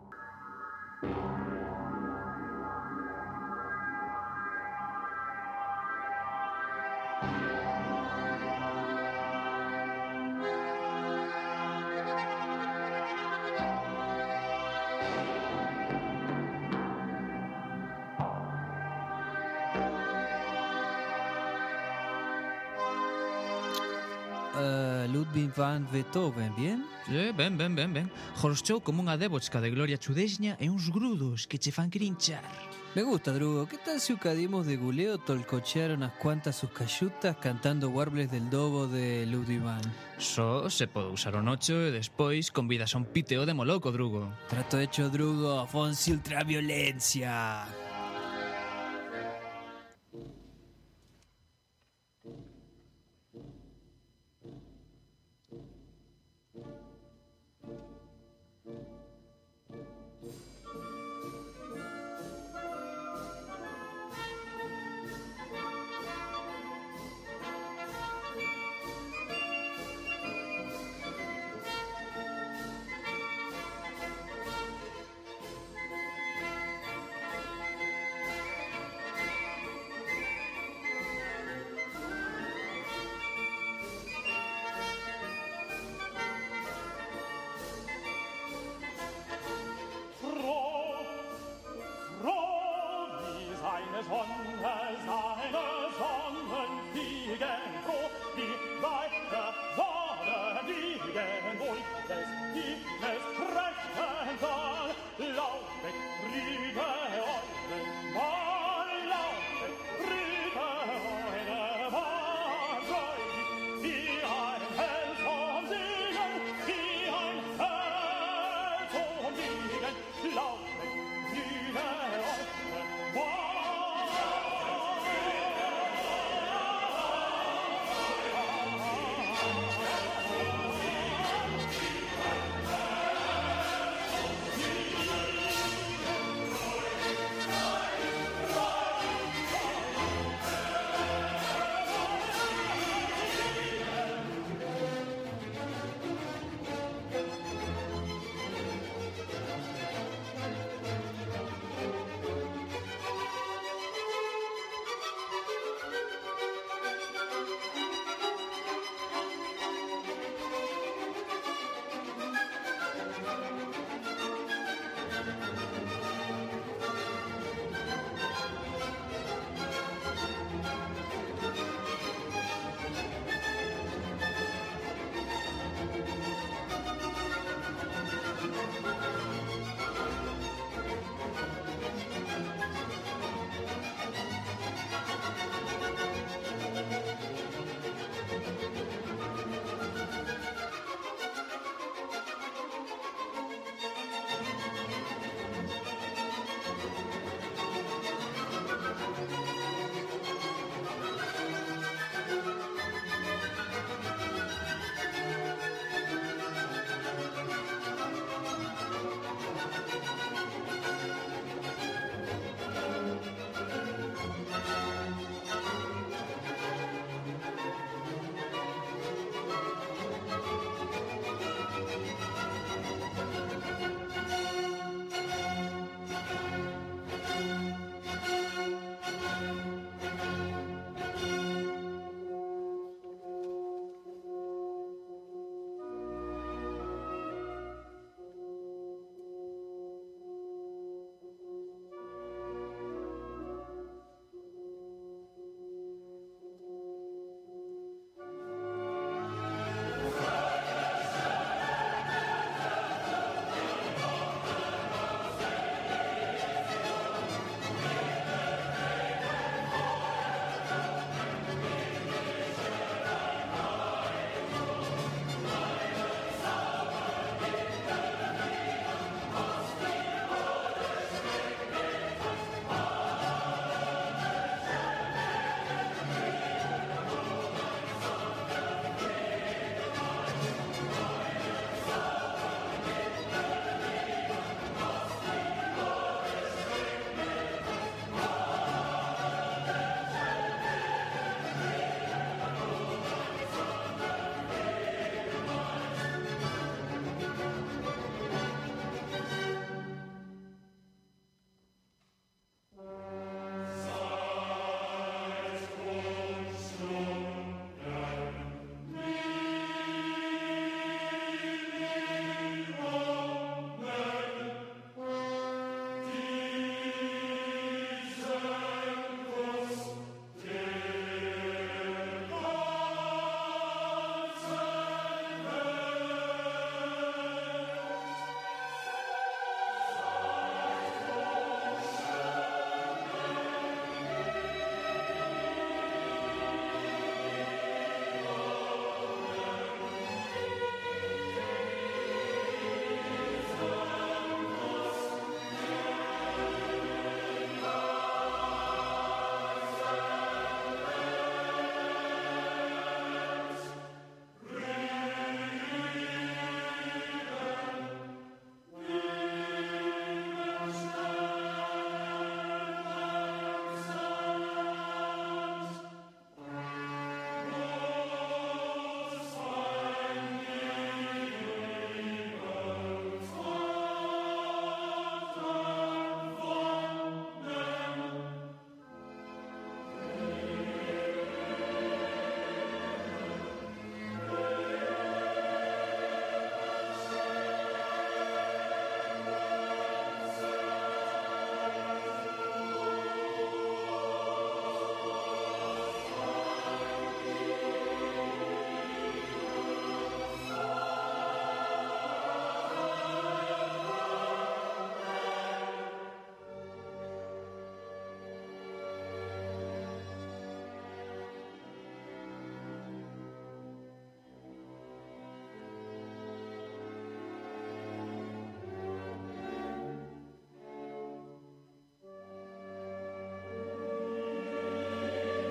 Ludwig van Beethoven, bien? Ben. Horchou como unha débosca de gloria chudesña e uns grudos que che fan crinchar. Me gusta, Drugo. ¿Qué tal si ucadimos de guleo tolcochear unas cuantas sus cayutas cantando warbles del dobo de Ludwig van? Só se pode usar o nocho e despois convidas a un piteo de moloco, Drugo. Trato hecho, Drugo. Fonsi ultraviolencia.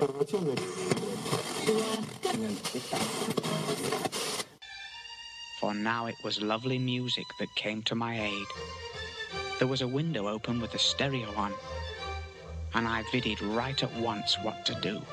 For now it was lovely music that came to my aid. There was a window open with a stereo on, and I viddied right at once what to do.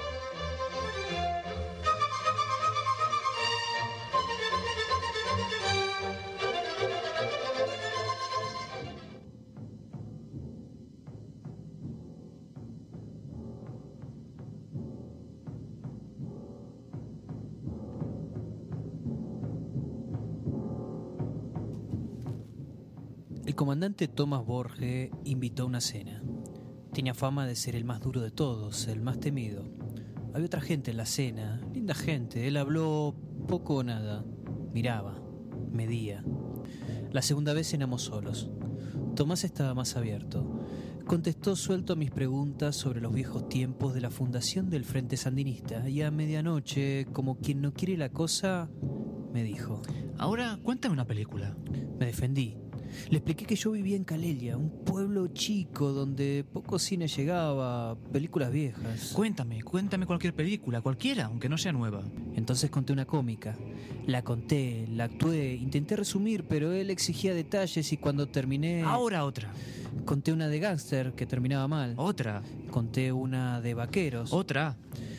El comandante Thomas Borge invitó a una cena. Tenía fama de ser el más duro de todos, el más temido. Había otra gente en la cena, linda gente. Él habló poco o nada. Miraba, medía. La segunda vez cenamos solos. Tomás estaba más abierto. Contestó suelto a mis preguntas sobre los viejos tiempos de la fundación del Frente Sandinista y a medianoche, como quien no quiere la cosa, me dijo: Ahora cuéntame una película. Me defendí. Le expliqué que yo vivía en Calelia, un pueblo chico donde poco cine llegaba, películas viejas. Cuéntame cualquier película, cualquiera, aunque no sea nueva. Entonces conté una cómica. La conté, la actué, intenté resumir, pero él exigía detalles y cuando terminé... Ahora otra. Conté una de gángster que terminaba mal. Otra. Conté una de vaqueros. Otra.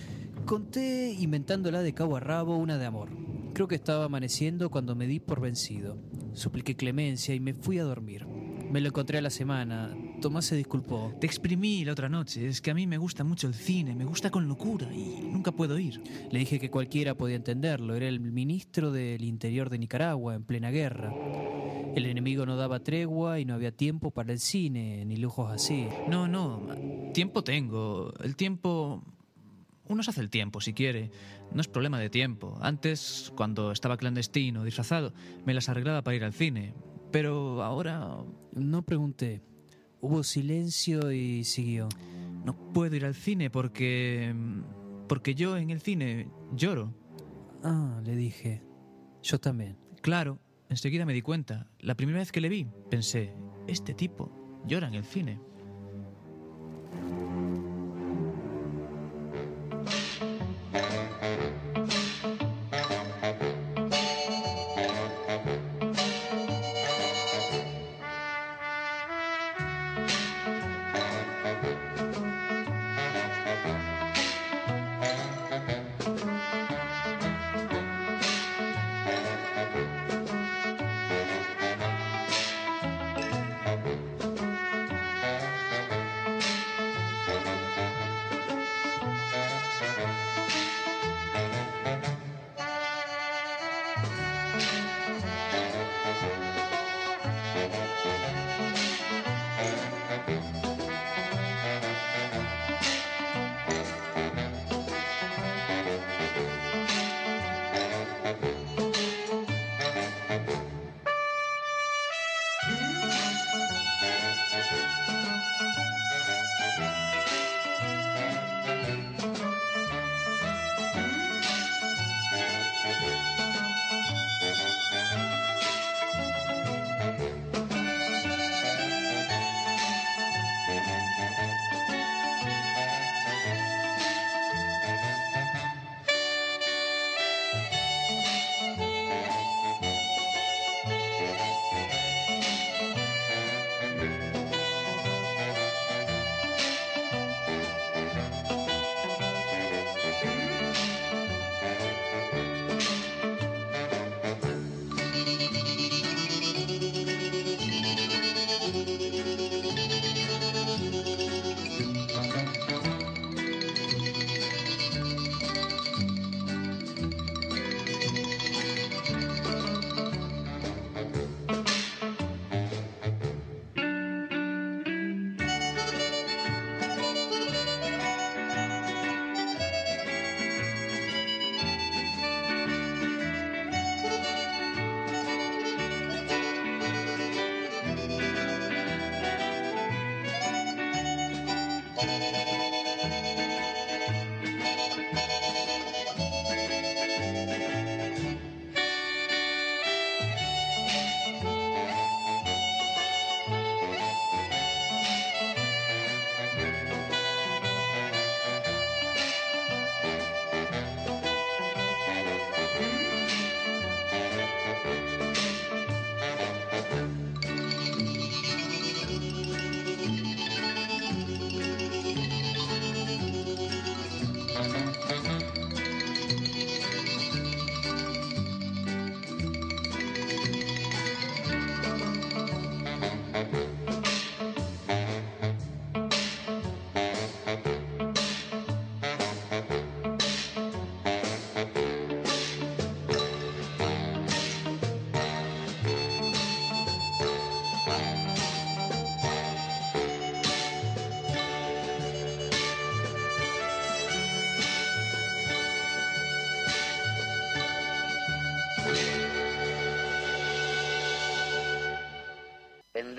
Conté, inventándola de cabo a rabo, una de amor. Creo que estaba amaneciendo cuando me di por vencido. Supliqué clemencia y me fui a dormir. Me lo encontré a la semana. Tomás se disculpó. Te exprimí la otra noche. Es que a mí me gusta mucho el cine, me gusta con locura y nunca puedo ir. Le dije que cualquiera podía entenderlo. Era el ministro del Interior de Nicaragua, en plena guerra. El enemigo no daba tregua y no había tiempo para el cine, ni lujos así. No, tiempo tengo. El tiempo... Uno se hace el tiempo, si quiere. No es problema de tiempo. Antes, cuando estaba clandestino, disfrazado, me las arreglaba para ir al cine. Pero ahora... No pregunté. Hubo silencio y siguió. No puedo ir al cine porque yo en el cine lloro. Ah, le dije. Yo también. Claro, enseguida me di cuenta. La primera vez que le vi, pensé, este tipo llora en el cine.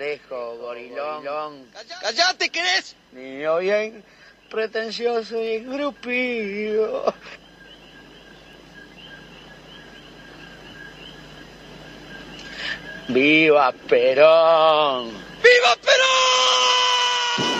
pendejo, gorilón. ¡Cállate, querés! Niño bien pretencioso y engrupido. ¡Viva Perón! ¡Viva Perón!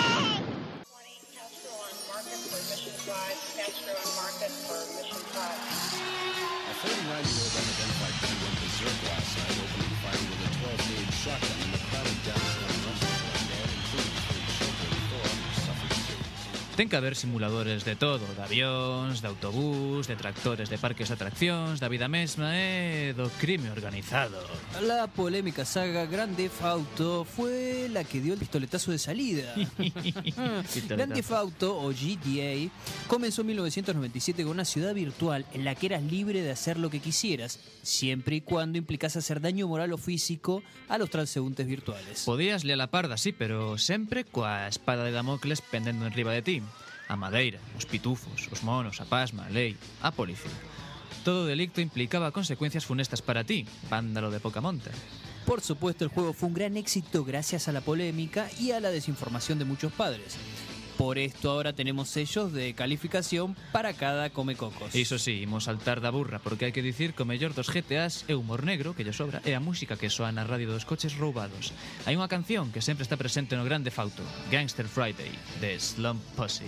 A 39-year-old unidentified gun went berserk last night, opening fire with a 12-gauge shotgun in the crowded downtown Russian Baghdad, including three children. 4 others suffered seriously. Ten que haber simuladores de todo, de avións, de autobús, de tractores de parques de atraccións, da vida mesma e do crime organizado. La polémica saga Grand Theft Auto fue la que dio el pistoletazo de salida. Grand Theft Auto, o GTA, comenzó en 1997 con una ciudad virtual en la que eras libre de hacer lo que quisieras, siempre y cuando implicase hacer daño moral o físico a los transeúntes virtuales. Podías liar a parda, sí, pero sempre coa espada de Damocles pendendo enriba de ti. A madeira, os pitufos, os monos, a pasma, a lei, a policía. Todo delicto implicaba consecuencias funestas para ti, vándalo de poca monta. Por supuesto, el juego fue un gran éxito gracias a la polémica y a la desinformación de muchos padres. Por esto ahora tenemos sellos de calificación para cada comecocos. Iso sí, imos saltar da burra, porque hai que dicir que o mellor dos GTAs é o humor negro, que lle sobra, e a música que soa na radio dos coches roubados. Hai unha canción que sempre está presente no Grand Theft Auto, Gangster Friday, de Slump Posse.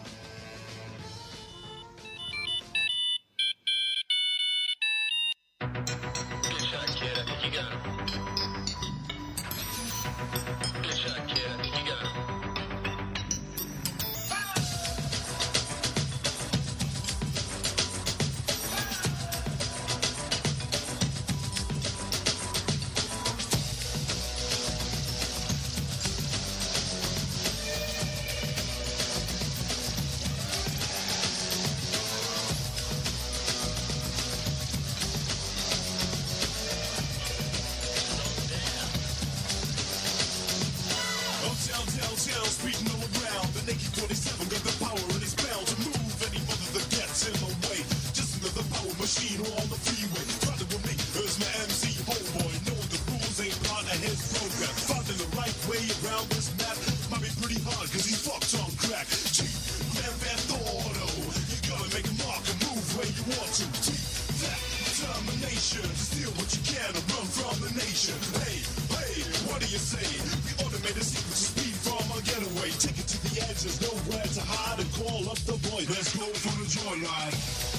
Downtown, speeding all around. The naked 27 got the power and it's bound to move any mother that gets in my way. Just another power machine on the freeway. Riding with me is my MC, homeboy. Knowing the rules ain't part of his program. Finding the right way around this map might be pretty hard cause he's fucked on crack. G, Grand Theft Auto. You gotta make a mark and move where you want to. T, that determination to steal what you can and run from the nation. Hey, what do you say? We automated secrets of speed from our getaway. Take it to the edge, there's nowhere to hide and call up the boys. Let's go for the joyride.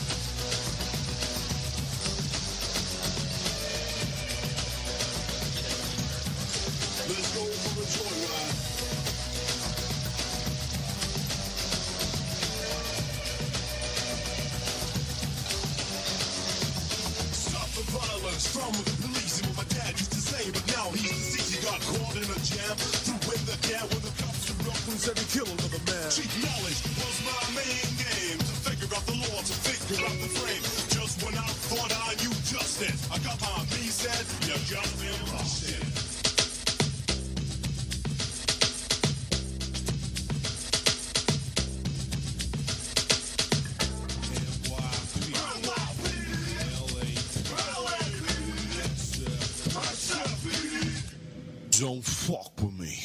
Let's go for the joyride. Stop the violence from the police and what my dad used to say, but now he's deceased. He got caught in a jam. Threw in the gap when the cops threw up and said he killed another man. Cheap knowledge was my main game. To figure out the law, to figure out the frame. Just when I thought I knew justice, I got my me said, you just been busted. Don't fuck with me.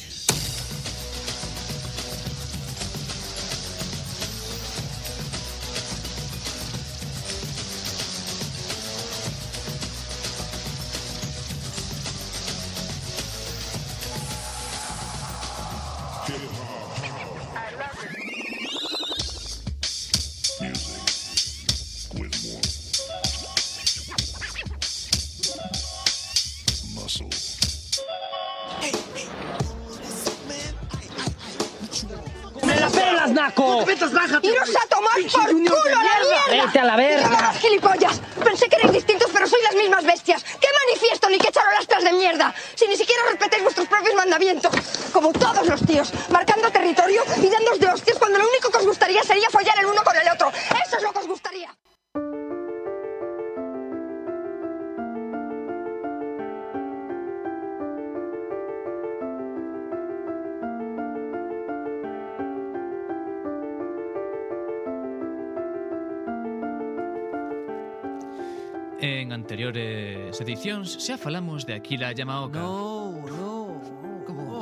¡Naco! ¡No te metas, bájate! ¡Iros a tomar por culo a la mierda! ¡Vete a la verga! ¡Llamadas gilipollas! Pensé que erais distintos, pero sois las mismas bestias. ¡Qué manifiesto ni qué charolastras de mierda! Si ni siquiera respetáis vuestros propios mandamientos. Como todos los tíos, marcando territorio y dándoos de hostias cuando lo único que os gustaría sería follar el uno con el otro. ¡Eso es lo que os gustaría! En anteriores edicións xa falamos de Akira Yamaoka. No.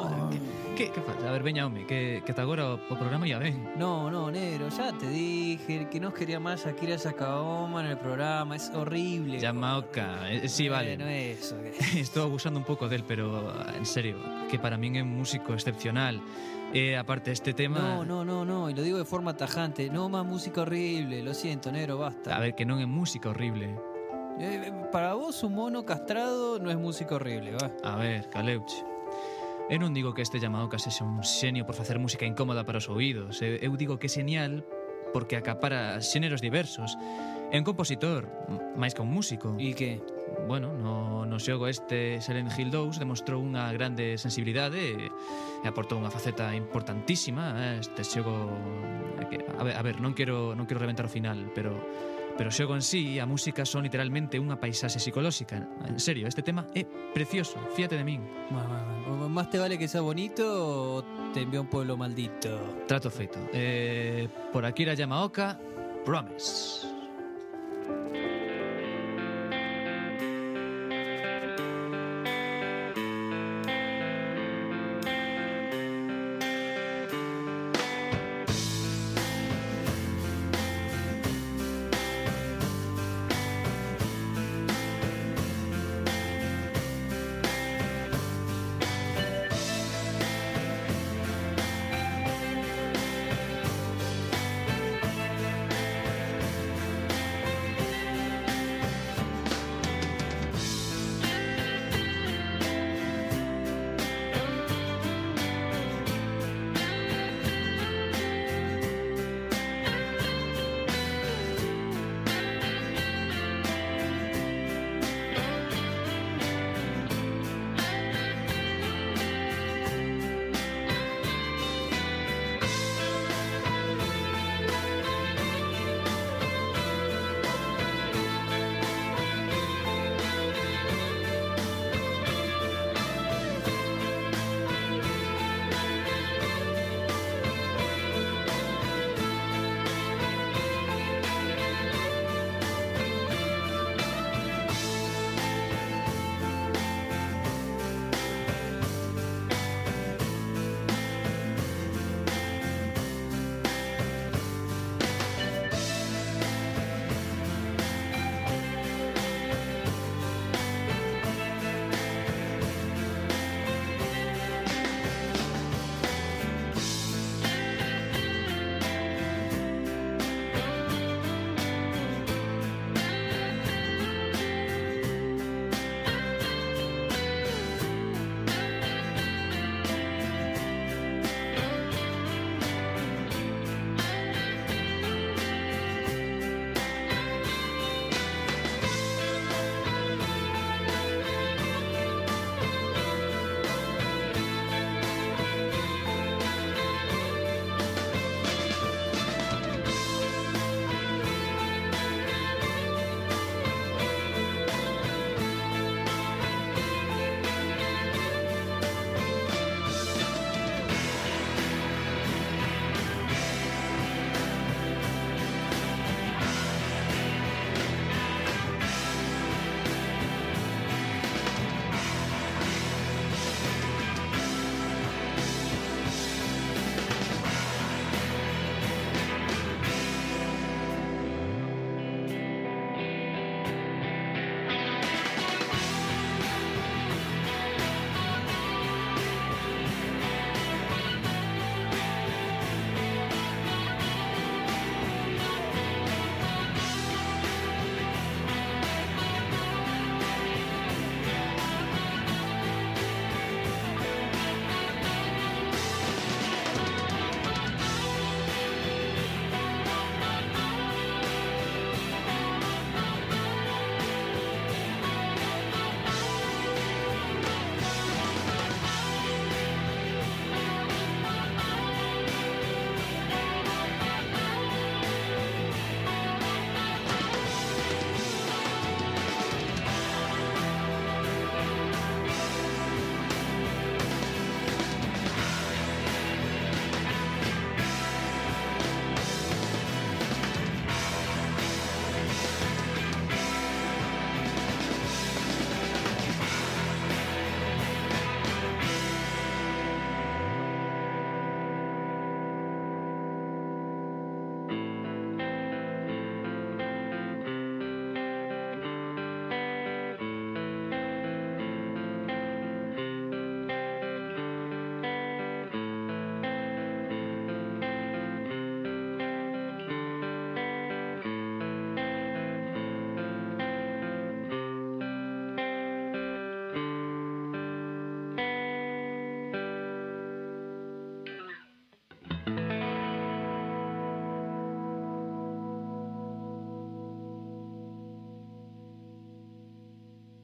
Que faz? A ver, veña, home, que ata agora o programa ia ben. No, negro, ya te dije que no quería más a Akira Sakaoma en el programa, es horrible. Yamaoka, sí, vale. Bueno, eso. Estou abusando un pouco del, pero en serio, que para min é un músico excepcional. Aparte este tema... No, y lo digo de forma tajante, no más música horrible, lo siento, negro, basta. A ver, que non é música horrible. Para vos un mono castrado no es música horrible, va. A ver, Caleuche, eu non digo que este Yamaoka sexa un xenio por facer música incómoda para os ouvidos. Eu digo que é genial porque acapara xéneros diversos. É un compositor, máis que un músico. E que? Bueno, no xogo este Silent Hill 2 demostrou unha grande sensibilidade e aportou unha faceta importantísima. Este xogo... A ver, non quero reventar o final, pero o xogo en sí, a música son literalmente unha paisaxe psicolóxica. En serio, este tema é precioso, fíate de min. Más te vale que sea bonito o te envió un pueblo maldito. Trato feito. Por Akira Yamaoka, Promise.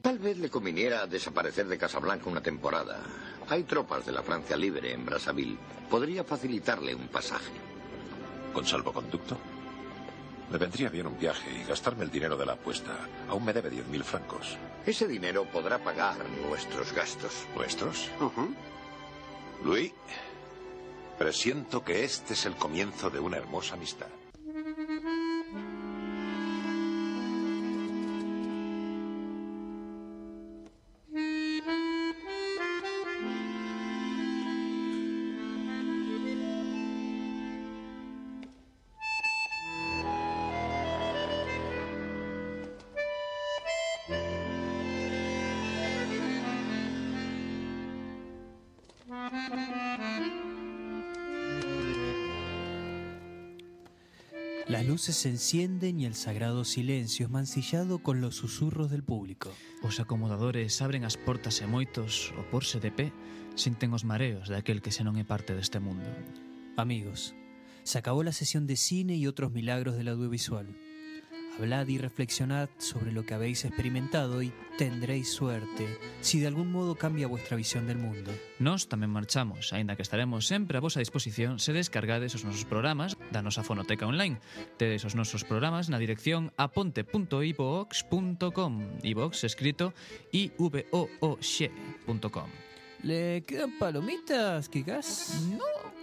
Tal vez le conviniera desaparecer de Casablanca una temporada. Hay tropas de la Francia Libre en Brazzaville. Podría facilitarle un pasaje. ¿Con salvoconducto? Me vendría bien un viaje y gastarme el dinero de la apuesta. Aún me debe 10.000 francos. Ese dinero podrá pagar nuestros gastos. ¿Nuestros? Louis, presiento que este es el comienzo de una hermosa amistad. Las luces se encienden y el sagrado silencio es mancillado con los susurros del público. Os acomodadores abren as portas e moitos, ao porse de pé, sinten os mareos de aquel que se non é parte deste mundo. Amigos, se acabó la sesión de cine y otros milagros del audiovisual. Hablad y reflexionad sobre lo que habéis experimentado y tendréis suerte si de algún modo cambia vuestra visión del mundo. Nós tamén marchamos, aínda que estaremos sempre a vosa disposición se descargades os nosos programas da nosa fonoteca online. Tedes os nosos programas na dirección aponte.ivox.com, iVox escrito ivoox.com. ¿Le quedan palomitas, quizás? No,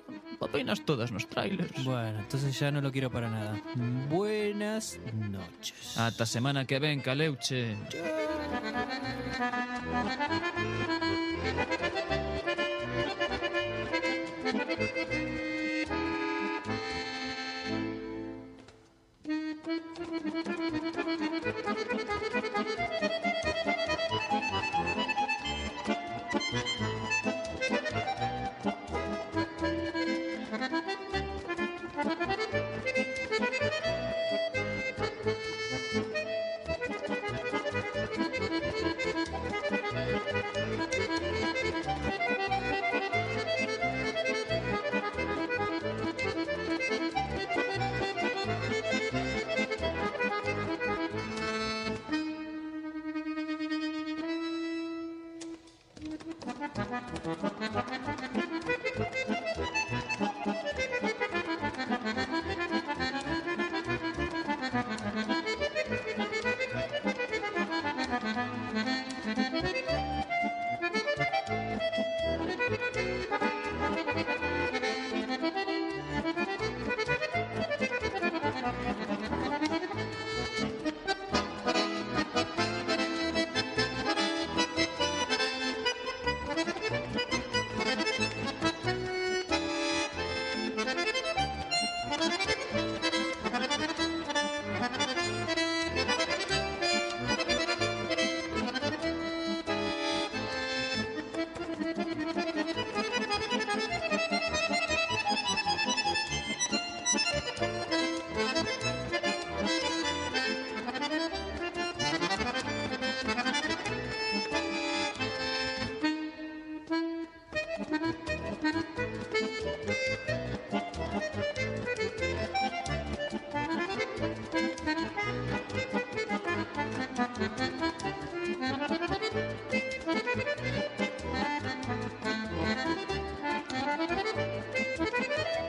apenas todas nos trailers. Bueno, entonces ya no lo quiero para nada. Buenas noches. Ata semana que ven, Caleuche.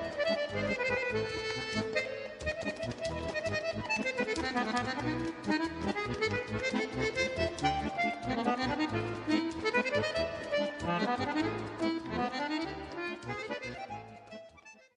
Thank you.